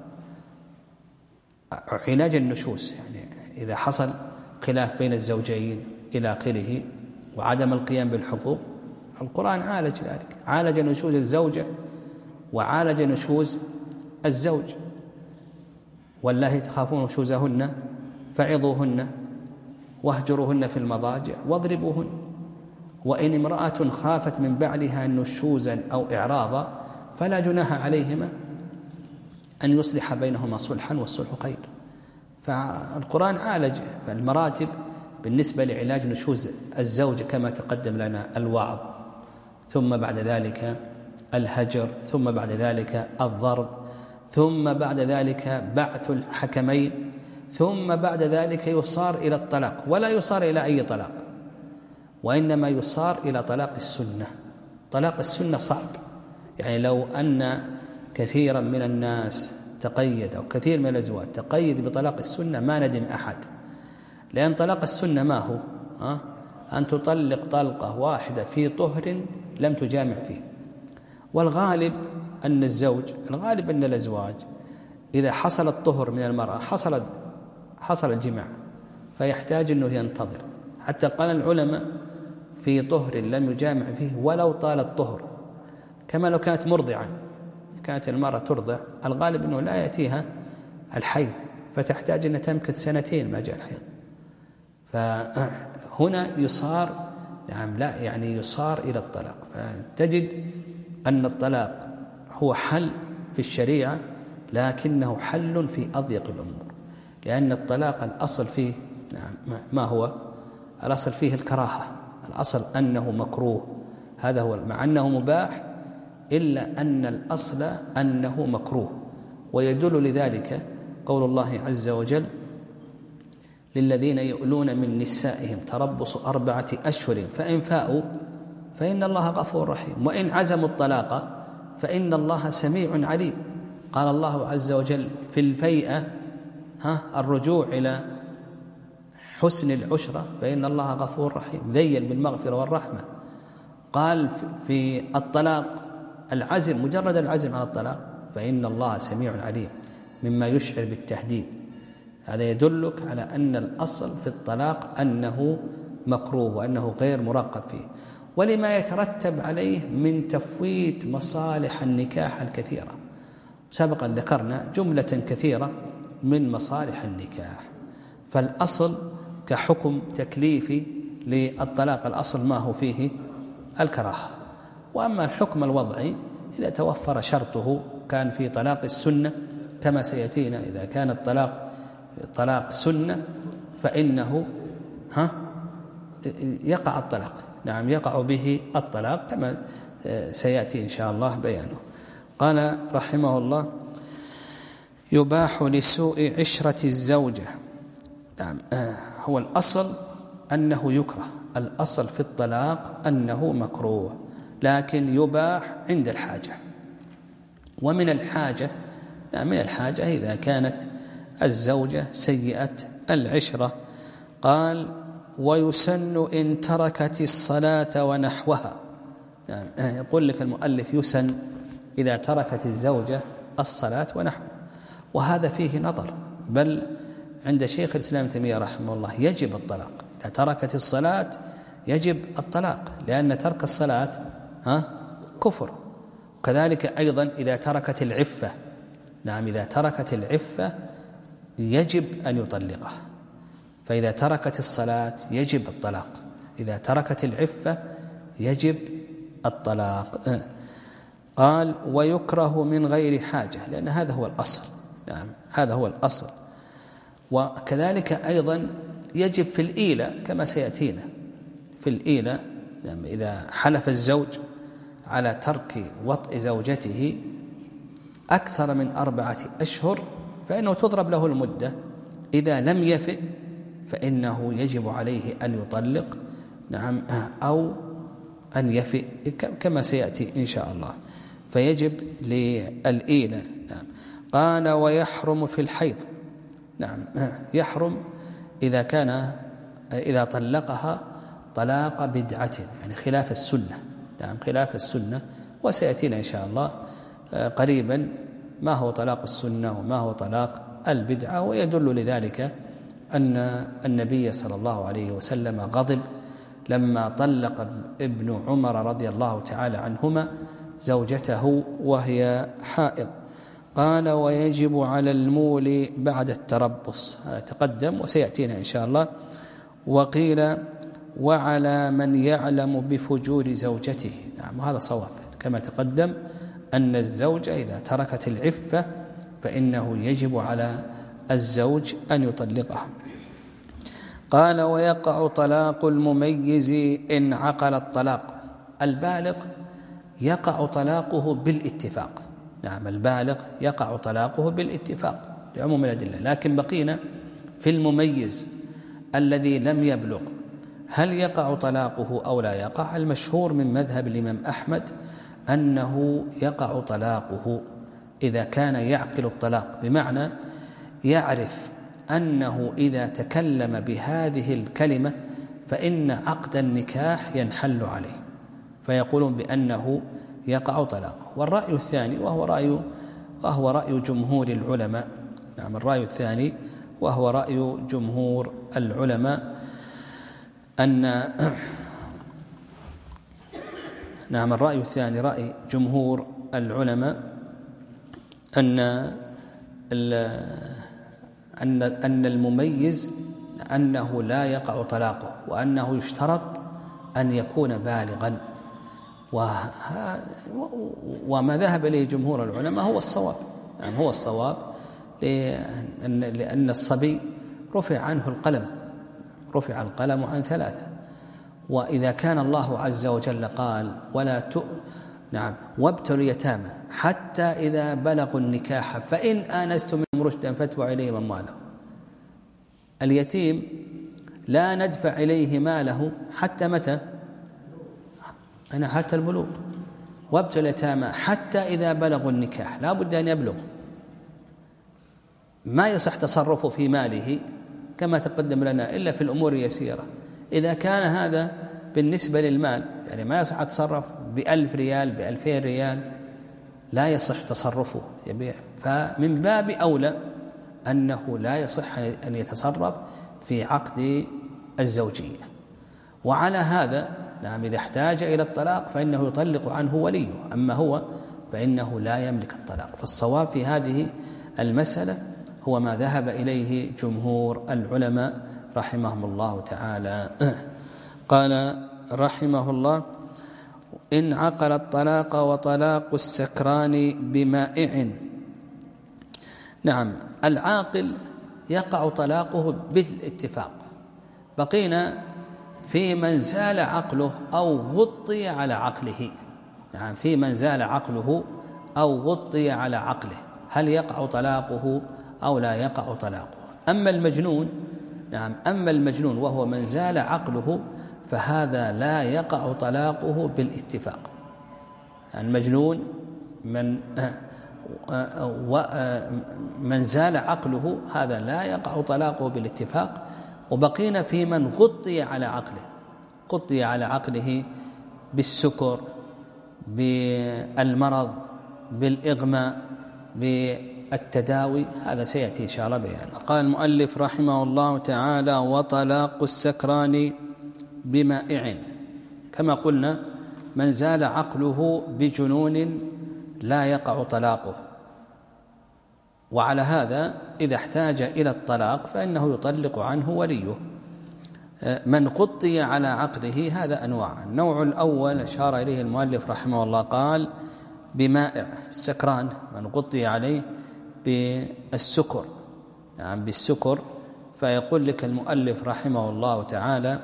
علاج النشوز، يعني إذا حصل خلاف بين الزوجين إلى آخره وعدم القيام بالحقوق، القرآن عالج ذلك، عالج نشوز الزوجة وعالج نشوز الزوج. والله تخافون نشوزهن فعظوهن واهجروهن في المضاجع واضربوهن. وإن امرأة خافت من بعلها نشوزا أو إعراضا فلا جناح عليهما أن يصلح بينهما صلحا، والصلح خير. فالقرآن عالج المراتب بالنسبة لعلاج نشوز الزوج، كما تقدم لنا: الوعظ، ثم بعد ذلك الهجر، ثم بعد ذلك الضرب، ثم بعد ذلك بعث الحكمين، ثم بعد ذلك يصار إلى الطلاق. ولا يصار إلى أي طلاق، وإنما يصار إلى طلاق السنة. طلاق السنة صعب، يعني لو أن كثيرا من الناس تقيد أو كثير من الأزواج تقيد بطلاق السنة ما ندم أحد. لأن طلاق السنة ما هو؟ أه؟ أن تطلق طلقة واحدة في طهر لم تجامع فيه. والغالب أن الزوج الغالب أن الأزواج إذا حصل الطهر من المرأة حصل حصل الجماع، فيحتاج أنه ينتظر. حتى قال العلماء: في طهر لم يجامع فيه ولو طال الطهر. كما لو كانت مرضعا، كانت المرأة ترضع، الغالب أنه لا يأتيها الحيض، فتحتاج أن تمكث سنتين ما جاء الحيض. فهنا يصار نعم لا يعني يصار إلى الطلاق. فتجد أن الطلاق هو حل في الشريعة، لكنه حل في أضيق الأمور، لأن الطلاق الأصل فيه نعم ما هو؟ الأصل فيه الكراهة، الأصل أنه مكروه، هذا هو، مع أنه مباح إلا أن الأصل أنه مكروه. ويدل لذلك قول الله عز وجل: للذين يؤلون من نسائهم تربص أربعة أشهر فإن فاءوا فإن الله غفور رحيم وإن عزموا الطلاق فإن الله سميع عليم. قال الله عز وجل في الفيئة ها الرجوع إلى حسن العشرة فإن الله غفور رحيم، ذيل بالمغفرة والرحمة. قال في الطلاق العزم، مجرد العزم على الطلاق، فإن الله سميع عليم. مما يشعر بالتهديد. هذا يدلك على أن الأصل في الطلاق أنه مكروه وأنه غير مرغب فيه، ولما يترتب عليه من تفويت مصالح النكاح الكثيرة. سبقا ذكرنا جملة كثيرة من مصالح النكاح. فالأصل كحكم تكليفي للطلاق الأصل ما هو فيه الكراهة. وأما الحكم الوضعي إذا توفر شرطه كان في طلاق السنة كما سيأتينا، إذا كان الطلاق طلاق سنة فإنه ها يقع الطلاق، نعم يقع به الطلاق كما سيأتي إن شاء الله بيانه. قال رحمه الله: يباح لسوء عشرة الزوجة. نعم هو الأصل أنه يكره، الأصل في الطلاق أنه مكروه، لكن يباح عند الحاجة. ومن الحاجة نعم من الحاجة إذا كانت الزوجة سيئة العشرة. قال: ويسن إن تركت الصلاة ونحوها. نعم يقول لك المؤلف يسن إذا تركت الزوجة الصلاة ونحوها، وهذا فيه نظر، بل عند شيخ الإسلام ابن تيمية رحمه الله يجب الطلاق. إذا تركت الصلاة يجب الطلاق، لأن ترك الصلاة ها كفر. وكذلك أيضا إذا تركت العفة، نعم إذا تركت العفة يجب أن يطلقها. فإذا تركت الصلاة يجب الطلاق، إذا تركت العفة يجب الطلاق. قال: ويكره من غير حاجة، لأن هذا هو الأصل، نعم هذا هو الأصل. وكذلك أيضا يجب في الإيلة كما سيأتينا. في الإيلة نعم إذا حلف الزوج على ترك وطئ زوجته أكثر من أربعة أشهر فإنه تضرب له المدة. إذا لم يفئ فإنه يجب عليه أن يطلق، نعم أو أن يفئ كما سيأتي إن شاء الله. فيجب للإيلة. نعم. قال: ويحرم في الحيض. نعم يحرم إذا كان إذا طلقها طلاق بدعة، يعني خلاف السنة. نعم خلاف السنة، وسيأتينا إن شاء الله قريبا ما هو طلاق السنة وما هو طلاق البدعة. ويدل لذلك أن النبي صلى الله عليه وسلم غضب لما طلق ابن عمر رضي الله تعالى عنهما زوجته وهي حائض. قال: ويجب على المولي بعد التربص. هذا تقدم وسيأتينا إن شاء الله. وقيل: وعلى من يعلم بفجور زوجته. نعم هذا صواب كما تقدم أن الزوجة إذا تركت العفة فإنه يجب على الزوج أن يطلقها. قال: ويقع طلاق المميز إن عقل الطلاق. البالغ يقع طلاقه بالاتفاق. نعم البالغ يقع طلاقه بالاتفاق لعموم الأدلة. لكن بقينا في المميز الذي لم يبلغ، هل يقع طلاقه أو لا يقع؟ المشهور من مذهب الإمام أحمد أنه يقع طلاقه إذا كان يعقل الطلاق، بمعنى يعرف أنه إذا تكلم بهذه الكلمة فإن عقد النكاح ينحل عليه، فيقولون بأنه يقع طلاقه. والرأي الثاني وهو رأي وهو رأي جمهور العلماء. نعم الرأي الثاني وهو رأي جمهور العلماء أن نعم الرأي الثاني رأي جمهور العلماء أن أن أن المميز أنه لا يقع طلاقه، وأنه يشترط أن يكون بالغا. وما ذهب إليه جمهور العلماء هو الصواب، يعني هو الصواب، لأن, لأن الصبي رفع عنه القلم، رفع القلم عن ثلاثة. وإذا كان الله عز وجل قال: ولا ت... نعم وابتلوا اليتامى حتى إذا بلغوا النكاح فإن آنستم منهم رشدا فادفعوا إليهم أموالهم. اليتيم لا ندفع إليه ماله حتى متى؟ أنا حتى البلوغ. وابتلوا اليتامى حتى إذا بلغوا النكاح، لا بد أن يبلغ. ما يصح تصرفه في ماله كما تقدم لنا إلا في الأمور اليسيرة. إذا كان هذا بالنسبة للمال، يعني ما يصح تصرف بألف ريال بألفين ريال، لا يصح تصرفه، يبيع فمن باب أولى أنه لا يصح أن يتصرف في عقد الزوجية. وعلى هذا نعم إذا احتاج إلى الطلاق فإنه يطلق عنه وليه، أما هو فإنه لا يملك الطلاق. فالصواب في هذه المسألة هو ما ذهب إليه جمهور العلماء رحمهم الله تعالى. قال رحمه الله: إن عقل الطلاق وطلاق السكران بمائع. نعم العاقل يقع طلاقه بالاتفاق. بقينا في من زال عقله أو غطي على عقله. نعم في من زال عقله أو غطي على عقله، هل يقع طلاقه أو لا يقع طلاقه؟ أما المجنون نعم أما المجنون وهو من زال عقله فهذا لا يقع طلاقه بالاتفاق. المجنون من من زال عقله هذا لا يقع طلاقه بالاتفاق. وبقينا في من غطي على عقله، غطي على عقله بالسكر، بالمرض، بالإغماء، بالتداوي، هذا سيأتي إن شاء الله بيانه. قال المؤلف رحمه الله تعالى: وطلاق السكران بمائع. كما قلنا من زال عقله بجنون لا يقع طلاقه، وعلى هذا إذا احتاج إلى الطلاق فإنه يطلق عنه وليه. من غطي على عقله هذا أنواع. النوع الأول أشار إليه المؤلف رحمه الله، قال بمائع السكران، من غطي عليه بالسكر، يعني بالسكر، فيقول لك المؤلف رحمه الله تعالى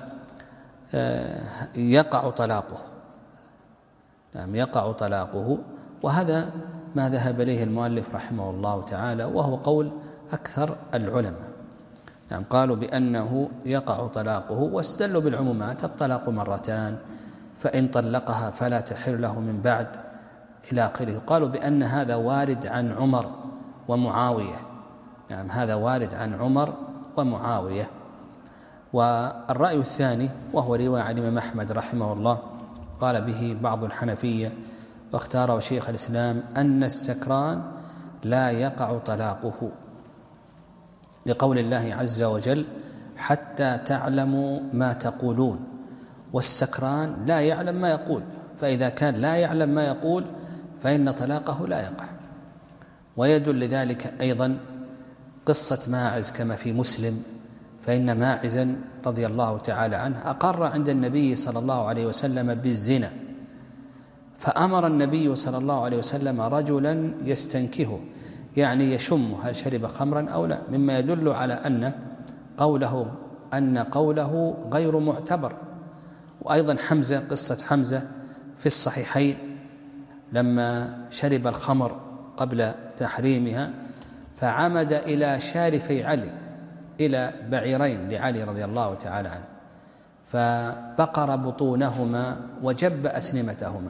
يقع طلاقه، يعني يقع طلاقه. وهذا ما ذهب إليه المؤلف رحمه الله تعالى، وهو قول أكثر العلماء. يعني قالوا بأنه يقع طلاقه، واستدلوا بالعمومات: الطلاق مرتان، فإن طلقها فلا تحل له من بعد، إلى آخره. قالوا بأن هذا وارد عن عمر ومعاوية، يعني هذا وارد عن عمر ومعاوية. والرأي الثاني وهو رواية عن الإمام أحمد رحمه الله قال به بعض الحنفية واختاره شيخ الإسلام، أن السكران لا يقع طلاقه، لقول الله عز وجل: حتى تعلموا ما تقولون. والسكران لا يعلم ما يقول، فإذا كان لا يعلم ما يقول فإن طلاقه لا يقع. ويدل لذلك أيضا قصة ماعز كما في مسلم، فإن ماعزا رضي الله تعالى عنه أقر عند النبي صلى الله عليه وسلم بالزنا، فأمر النبي صلى الله عليه وسلم رجلا يستنكهه، يعني يشم هل شرب خمرا أو لا، مما يدل على أن قوله أن قوله غير معتبر. وأيضا حمزة، قصة حمزة في الصحيحين لما شرب الخمر قبل تحريمها، فعمد إلى شارفي علي، إلى بعيرين لعلي رضي الله تعالى عنه، فبقر بطونهما وجب أسنمتهما،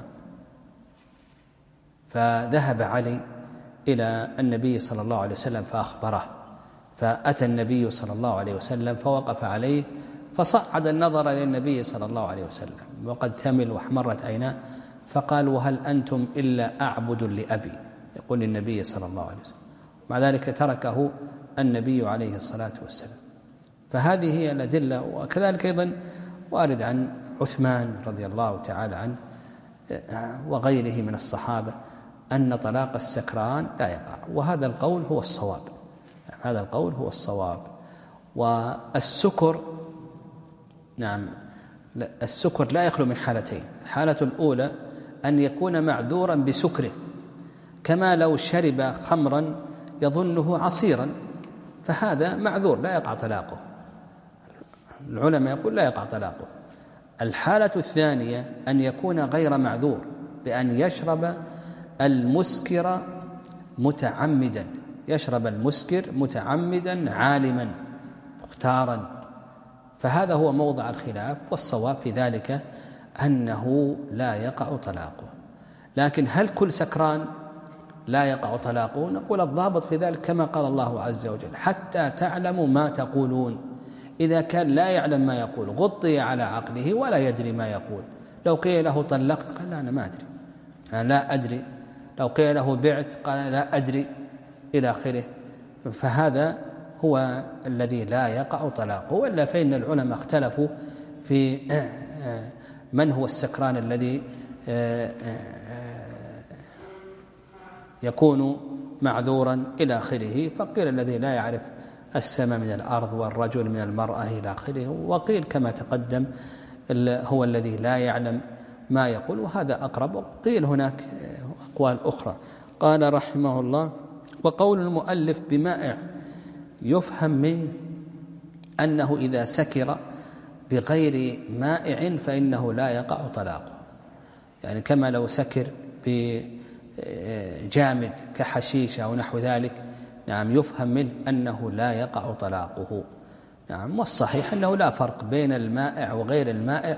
فذهب علي إلى النبي صلى الله عليه وسلم فأخبره، فأتى النبي صلى الله عليه وسلم فوقف عليه فصعد النظر للنبي صلى الله عليه وسلم وقد ثمل واحمرت عيناه، فقال: وهل أنتم إلا أعبد لأبي؟ يقول للنبي صلى الله عليه وسلم. مع ذلك تركه النبي عليه الصلاة والسلام. فهذه هي الأدلة. وكذلك أيضا وارد عن عثمان رضي الله تعالى عنه وغيره من الصحابة أن طلاق السكران لا يقع، وهذا القول هو الصواب، هذا القول هو الصواب. والسكر نعم السكر لا يخلو من حالتين: الحالة الأولى أن يكون معذورا بسكره، كما لو شرب خمرا يظنه عصيرا، فهذا معذور لا يقع طلاقه، العلماء يقول لا يقع طلاقه. الحالة الثانية أن يكون غير معذور، بأن يشرب المسكر متعمدا، يشرب المسكر متعمدا عالما مختارا، فهذا هو موضع الخلاف. والصواب في ذلك أنه لا يقع طلاقه. لكن هل كل سكران لا يقع طلاقه؟ نقول الضابط في ذلك كما قال الله عز وجل: حتى تعلموا ما تقولون. إذا كان لا يعلم ما يقول، غطي على عقله ولا يدري ما يقول، لو قيل له طلقت قال لا أنا ما أدري، أنا لا أدري. لو قيل له بعت قال لا أدري. إلى آخره، فهذا هو الذي لا يقع طلاقه. وإلا فإن العلماء اختلفوا في من هو السكران الذي يكون معذورا إلى آخره، فقيل الذي لا يعرف السماء من الأرض والرجل من المرأة إلى آخره، وقيل كما تقدم هو الذي لا يعلم ما يقول، وهذا أقرب. وقيل هناك أقوال أخرى. قال رحمه الله: وقول المؤلف بمائع يفهم منه أنه إذا سكر بغير مائع فإنه لا يقع طلاقه، يعني كما لو سكر بجامد كحشيش أو نحو ذلك، نعم، يفهم منه أنه لا يقع طلاقه. نعم، والصحيح أنه لا فرق بين المائع وغير المائع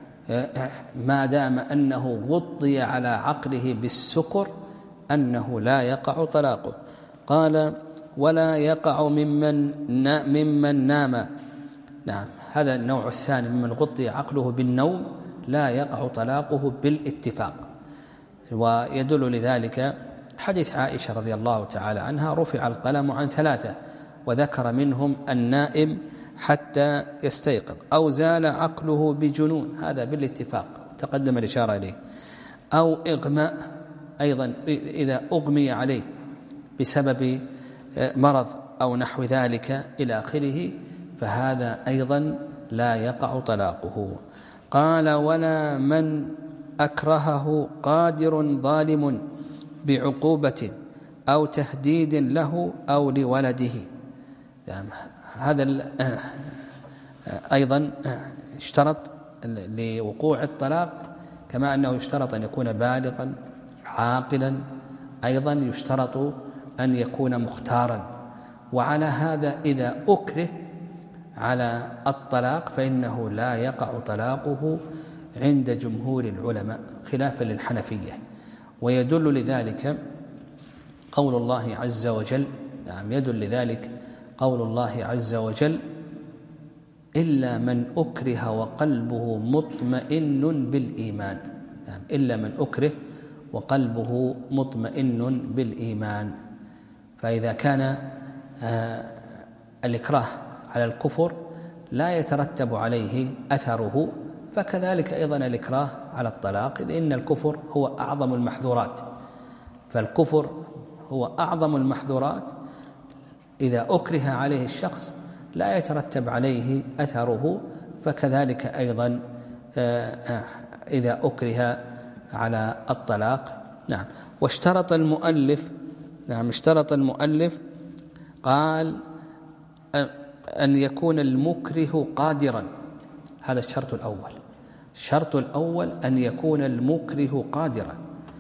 ما دام أنه غطي على عقله بالسكر أنه لا يقع طلاقه. قال: ولا يقع ممن ممن نام. نعم، هذا النوع الثاني ممن غطي عقله بالنوم لا يقع طلاقه بالاتفاق. ويدل لذلك حديث عائشة رضي الله تعالى عنها: رفع القلم عن ثلاثة وذكر منهم النائم حتى يستيقظ، أو زال عقله بجنون، هذا بالاتفاق تقدم الإشارة إليه، أو إغماء، أيضا إذا أغمي عليه بسبب مرض أو نحو ذلك إلى آخره، فهذا أيضا لا يقع طلاقه. قال: ولا من أكرهه قادر ظالم بعقوبة أو تهديد له أو لولده. يعني هذا أيضا اشترط لوقوع الطلاق، كما أنه يشترط أن يكون بالغا عاقلا، أيضا يشترط أن يكون مختارا. وعلى هذا إذا أكره على الطلاق فإنه لا يقع طلاقه عند جمهور العلماء خلافا للحنفية. ويدل لذلك قول الله عز وجل، نعم، يدل لذلك قول الله عز وجل: إلا من أكره وقلبه مطمئن بالإيمان. نعم، إلا من أكره وقلبه مطمئن بالإيمان. فإذا كان آه الإكراه على الكفر لا يترتب عليه أثره، فكذلك أيضا الإكراه على الطلاق، لأن الكفر هو أعظم المحظورات، فالكفر هو أعظم المحظورات. إذا أكره عليه الشخص لا يترتب عليه أثره، فكذلك أيضا إذا أكره على الطلاق. نعم. واشترط المؤلف نعم اشترط المؤلف قال أن يكون المكره قادرا، هذا الشرط الأول. الشرط الأول أن يكون المكره قادرا،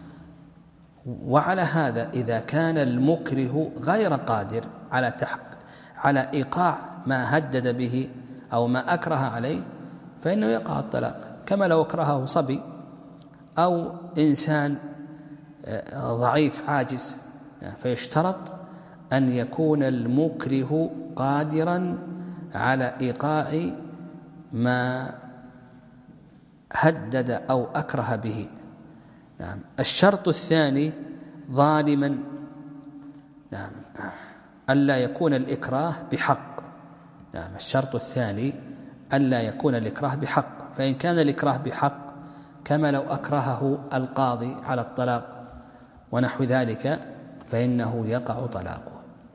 وعلى هذا إذا كان المكره غير قادر على تحق على إيقاع ما هدد به أو ما أكره عليه فإنه يقع الطلاق، كما لو أكرهه صبي أو إنسان ضعيف عاجز. فيشترط أن يكون المكره قادرا على إيقاع ما هدد أو أكره به. نعم. الشرط الثاني ظالما، نعم، ألا يكون الإكراه بحق. نعم. الشرط الثاني ألا يكون الإكراه بحق، فإن كان الإكراه بحق كما لو أكرهه القاضي على الطلاق ونحو ذلك فإنه يقع طلاقه.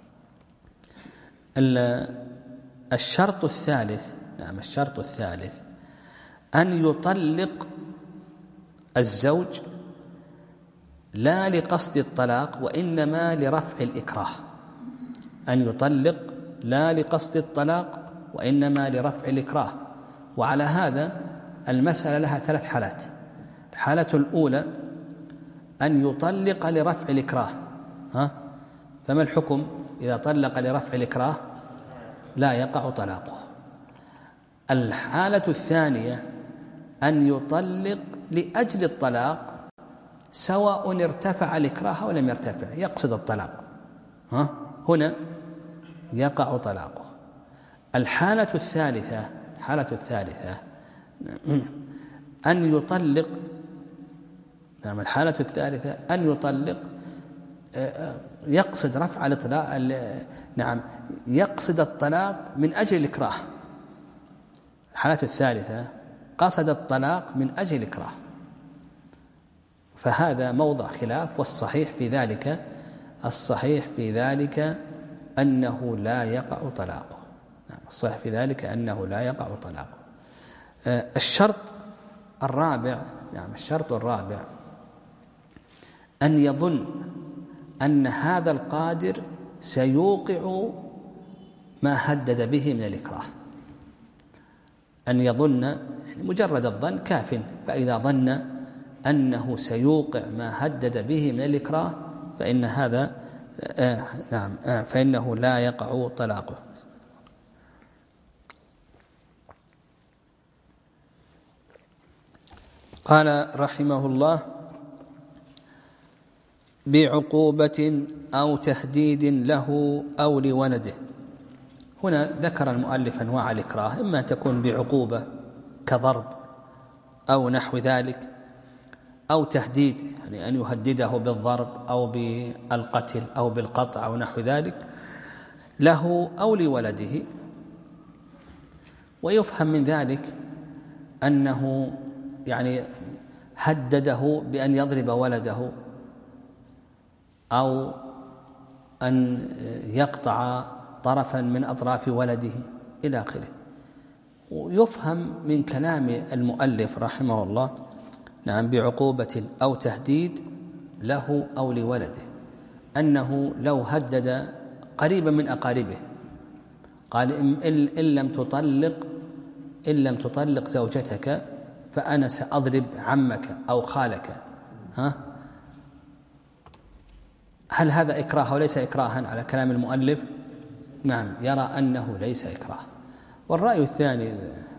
الشرط الثالث نعم الشرط الثالث أن يطلق الزوج لا لقصد الطلاق وإنما لرفع الإكراه. أن يطلق لا لقصد الطلاق وإنما لرفع الإكراه. وعلى هذا المسألة لها ثلاث حالات. الحالة الأولى أن يطلق لرفع الإكراه، ها؟ فما الحكم إذا طلق لرفع الإكراه؟ لا يقع طلاقه. الحالة الثانية أن يطلق لأجل الطلاق سواء ارتفع الإكراه أو لم يرتفع، يقصد الطلاق، ها؟ هنا يقع طلاقه. الحالة الثالثة الحالة الثالثة أن يطلق نعم الحالة الثالثة أن يطلق يقصد رفع الإطلاق، نعم يقصد الطلاق من أجل الإكراه. الحالة الثالثة قصد الطلاق من أجل الإكراه، فهذا موضع خلاف، والصحيح في ذلك الصحيح في ذلك أنه لا يقع طلاقه. نعم الصحيح في ذلك أنه لا يقع طلاقه. الشرط الرابع، نعم الشرط الرابع أن يظن أن هذا القادر سيوقع ما هدد به من الإكراه. أن يظن، يعني مجرد الظن كاف، فإذا ظن أنه سيوقع ما هدد به من الإكراه فإن هذا آه نعم آه فإنه لا يقع طلاقه. قال رحمه الله: بعقوبة أو تهديد له أو لولده. هنا ذكر المؤلف أنواع الإكراه، إما أن تكون بعقوبة كضرب أو نحو ذلك، أو تهديد يعني أن يهدده بالضرب أو بالقتل أو بالقطع أو نحو ذلك، له أو لولده. ويفهم من ذلك أنه يعني هدده بأن يضرب ولده أو أن يقطع طرفا من أطراف ولده إلى آخره. ويفهم من كلام المؤلف رحمه الله نعم بعقوبة أو تهديد له أو لولده أنه لو هدد قريبا من أقاربه، قال إن لم تطلق إن لم تطلق زوجتك فأنا سأضرب عمك أو خالك، ها؟ هل هذا إكراه وليس إكراها على كلام المؤلف؟ نعم يرى أنه ليس إكراه. والرأي الثاني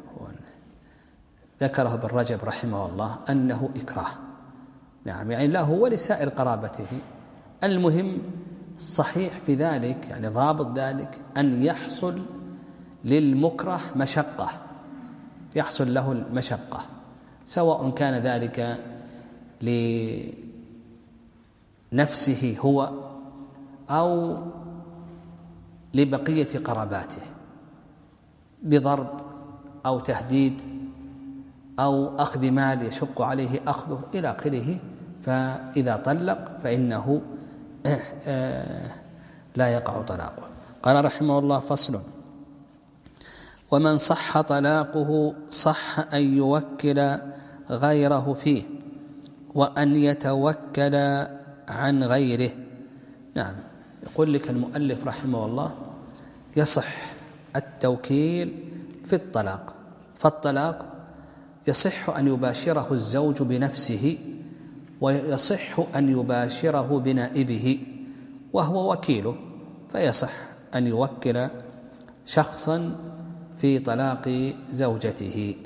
ذكره ابن رجب رحمه الله أنه إكراه، نعم يعني له ولسائر قرابته. المهم الصحيح في ذلك يعني ضابط ذلك أن يحصل للمكره مشقة، يحصل له المشقة، سواء كان ذلك لنفسه هو أو لبقية قراباته، بضرب أو تهديد أو أخذ مال يشق عليه أخذه إلى آخره. فإذا طلق فإنه لا يقع طلاقه. قال رحمه الله: فصل: ومن صح طلاقه صح أن يوكل غيره فيه وأن يتوكل عن غيره. نعم يقول لك المؤلف رحمه الله: يصح التوكيل في الطلاق. فالطلاق يصح أن يباشره الزوج بنفسه، ويصح أن يباشره بنائبه وهو وكيله، فيصح أن يوكل شخصا في طلاق زوجته.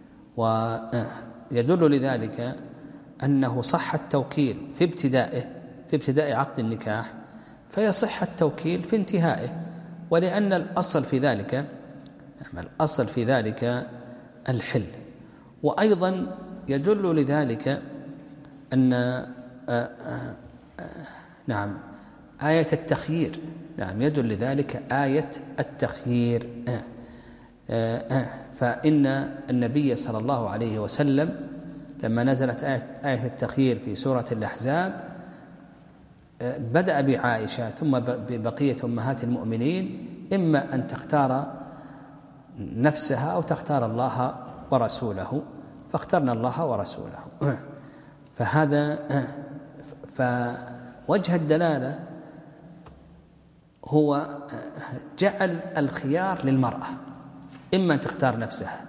ويدل لذلك أنه صح التوكيل في ابتدائه في ابتداء عقد النكاح، فيصح التوكيل في انتهائه، ولأن الأصل في ذلك الأصل في ذلك الحل. وأيضا يدل لذلك أن آآ آآ نعم آية التخيير، نعم يدل لذلك آية التخيير. آآ آآ فإن النبي صلى الله عليه وسلم لما نزلت آية التخيير في سورة الأحزاب بدأ بعائشة ثم ببقية أمهات المؤمنين، إما أن تختار نفسها أو تختار الله ورسوله، فاخترنا الله ورسوله. فهذا فوجه الدلالة هو جعل الخيار للمرأة، إما أن تختار نفسها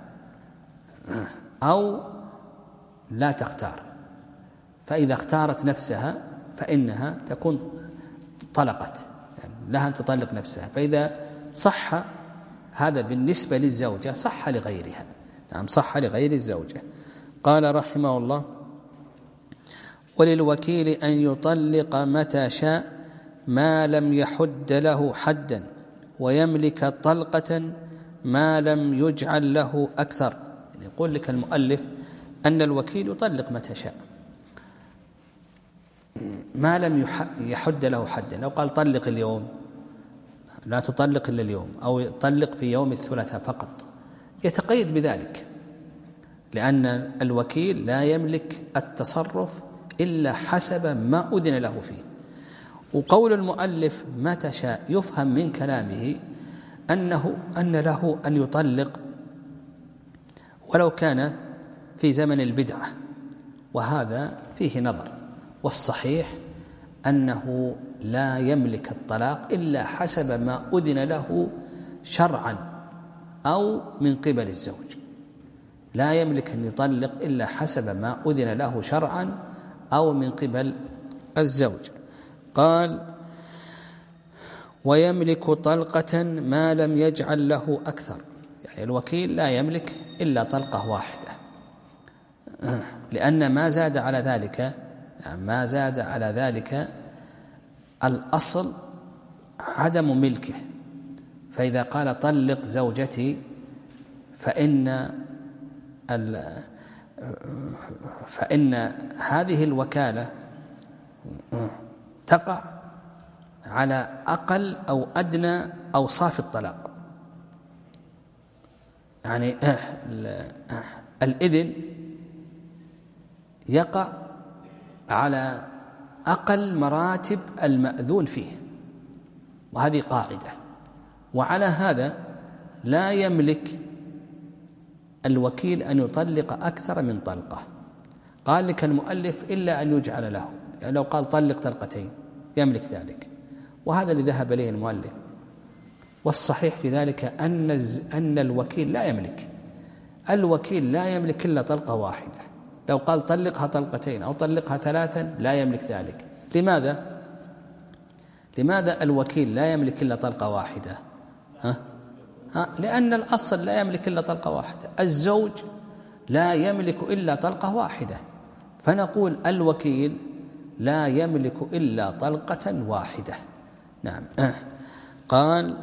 أو لا تختار. فإذا اختارت نفسها فإنها تكون طلقت، يعني لها أن تطلق نفسها. فإذا صح هذا بالنسبة للزوجة صح لغيرها، نعم صح لغير الزوجة. قال رحمه الله: وللوكيل أن يطلق متى شاء ما لم يحد له حدا، ويملك طلقة ما لم يجعل له أكثر. يعني يقول لك المؤلف أن الوكيل يطلق متى شاء، ما لم يحد له حدا، لو قال طلق اليوم لا تطلق إلا اليوم، أو طلق في يوم الثلاثاء فقط، يتقيد بذلك، لأن الوكيل لا يملك التصرف إلا حسب ما أذن له فيه. وقول المؤلف متى شاء يفهم من كلامه أنه أن له أن يطلق ولو كان في زمن البدعة، وهذا فيه نظر، والصحيح أنه لا يملك الطلاق إلا حسب ما أذن له شرعا أو من قبل الزوج، لا يملك أن يطلق إلا حسب ما أذن له شرعا أو من قبل الزوج. قال ويملك طلقة ما لم يجعل له أكثر، يعني الوكيل لا يملك إلا طلقة واحدة، لأن ما زاد على ذلك يعني ما زاد على ذلك الأصل عدم ملكه. فإذا قال طلق زوجتي فإن فإن هذه الوكالة تقع على أقل أو أدنى أوصاف الطلاق، يعني الإذن يقع على أقل مراتب المأذون فيه، وهذه قاعدة. وعلى هذا لا يملك الوكيل أن يطلق أكثر من طلقة. قال لك المؤلف إلا أن يجعل له، يعني لو قال طلق طلقتين يملك ذلك، وهذا اللي ذهب إليه المؤلف. والصحيح في ذلك أن أن الوكيل لا يملك الوكيل لا يملك إلا طلقة واحدة. لو قال طلقها طلقتين أو طلقها ثلاثا لا يملك ذلك. لماذا؟ لماذا الوكيل لا يملك إلا طلقة واحدة؟ ها؟ ها؟ لأن الأصل لا يملك إلا طلقة واحدة. الزوج لا يملك إلا طلقة واحدة، فنقول الوكيل لا يملك إلا طلقة واحدة. نعم. آه. قال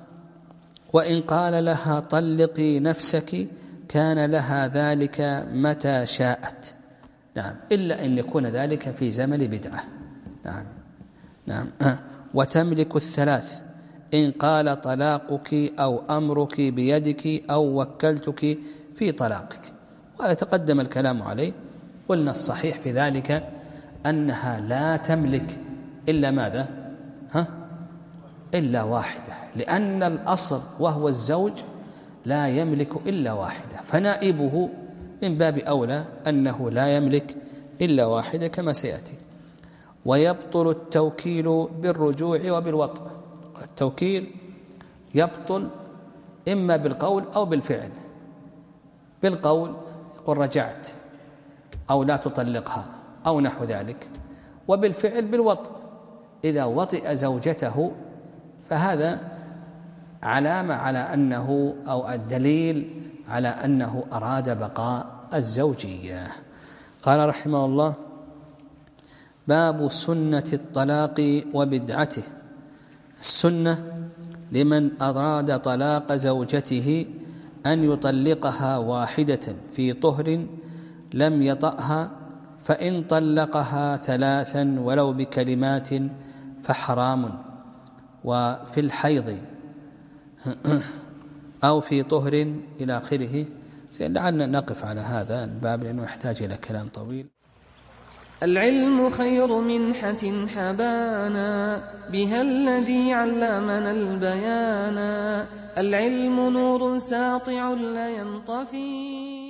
وإن قال لها طلقي نفسك كان لها ذلك متى شاءت. نعم، إلا أن يكون ذلك في زمن بدعة. نعم نعم آه. وتملك الثلاث إن قال طلاقك أو أمرك بيدك أو وكلتك في طلاقك، وهذا تقدم الكلام عليه. قلنا الصحيح في ذلك أنها لا تملك إلا ماذا؟ ها؟ إلا واحدة، لأن الأصل وهو الزوج لا يملك إلا واحدة، فنائبه من باب أولى أنه لا يملك إلا واحدة كما سيأتي. ويبطل التوكيل بالرجوع وبالوطء. التوكيل يبطل إما بالقول أو بالفعل. بالقول يقول رجعت أو لا تطلقها أو نحو ذلك، وبالفعل بالوطء، إذا وطئ زوجته فهذا علامة على أنه أو الدليل على أنه أراد بقاء الزوجية. قال رحمه الله باب سنة الطلاق وبدعته. السنة لمن أراد طلاق زوجته أن يطلقها واحدة في طهر لم يطأها، فإن طلقها ثلاثا ولو بكلمات فحرام، وفي الحيض أو في طهر إلى آخره. لعلنا نقف على هذا الباب لأنه يحتاج إلى كلام طويل. العلم خير منحة حبانا بها الذي علمنا البيانا، العلم نور ساطع لا ينطفي.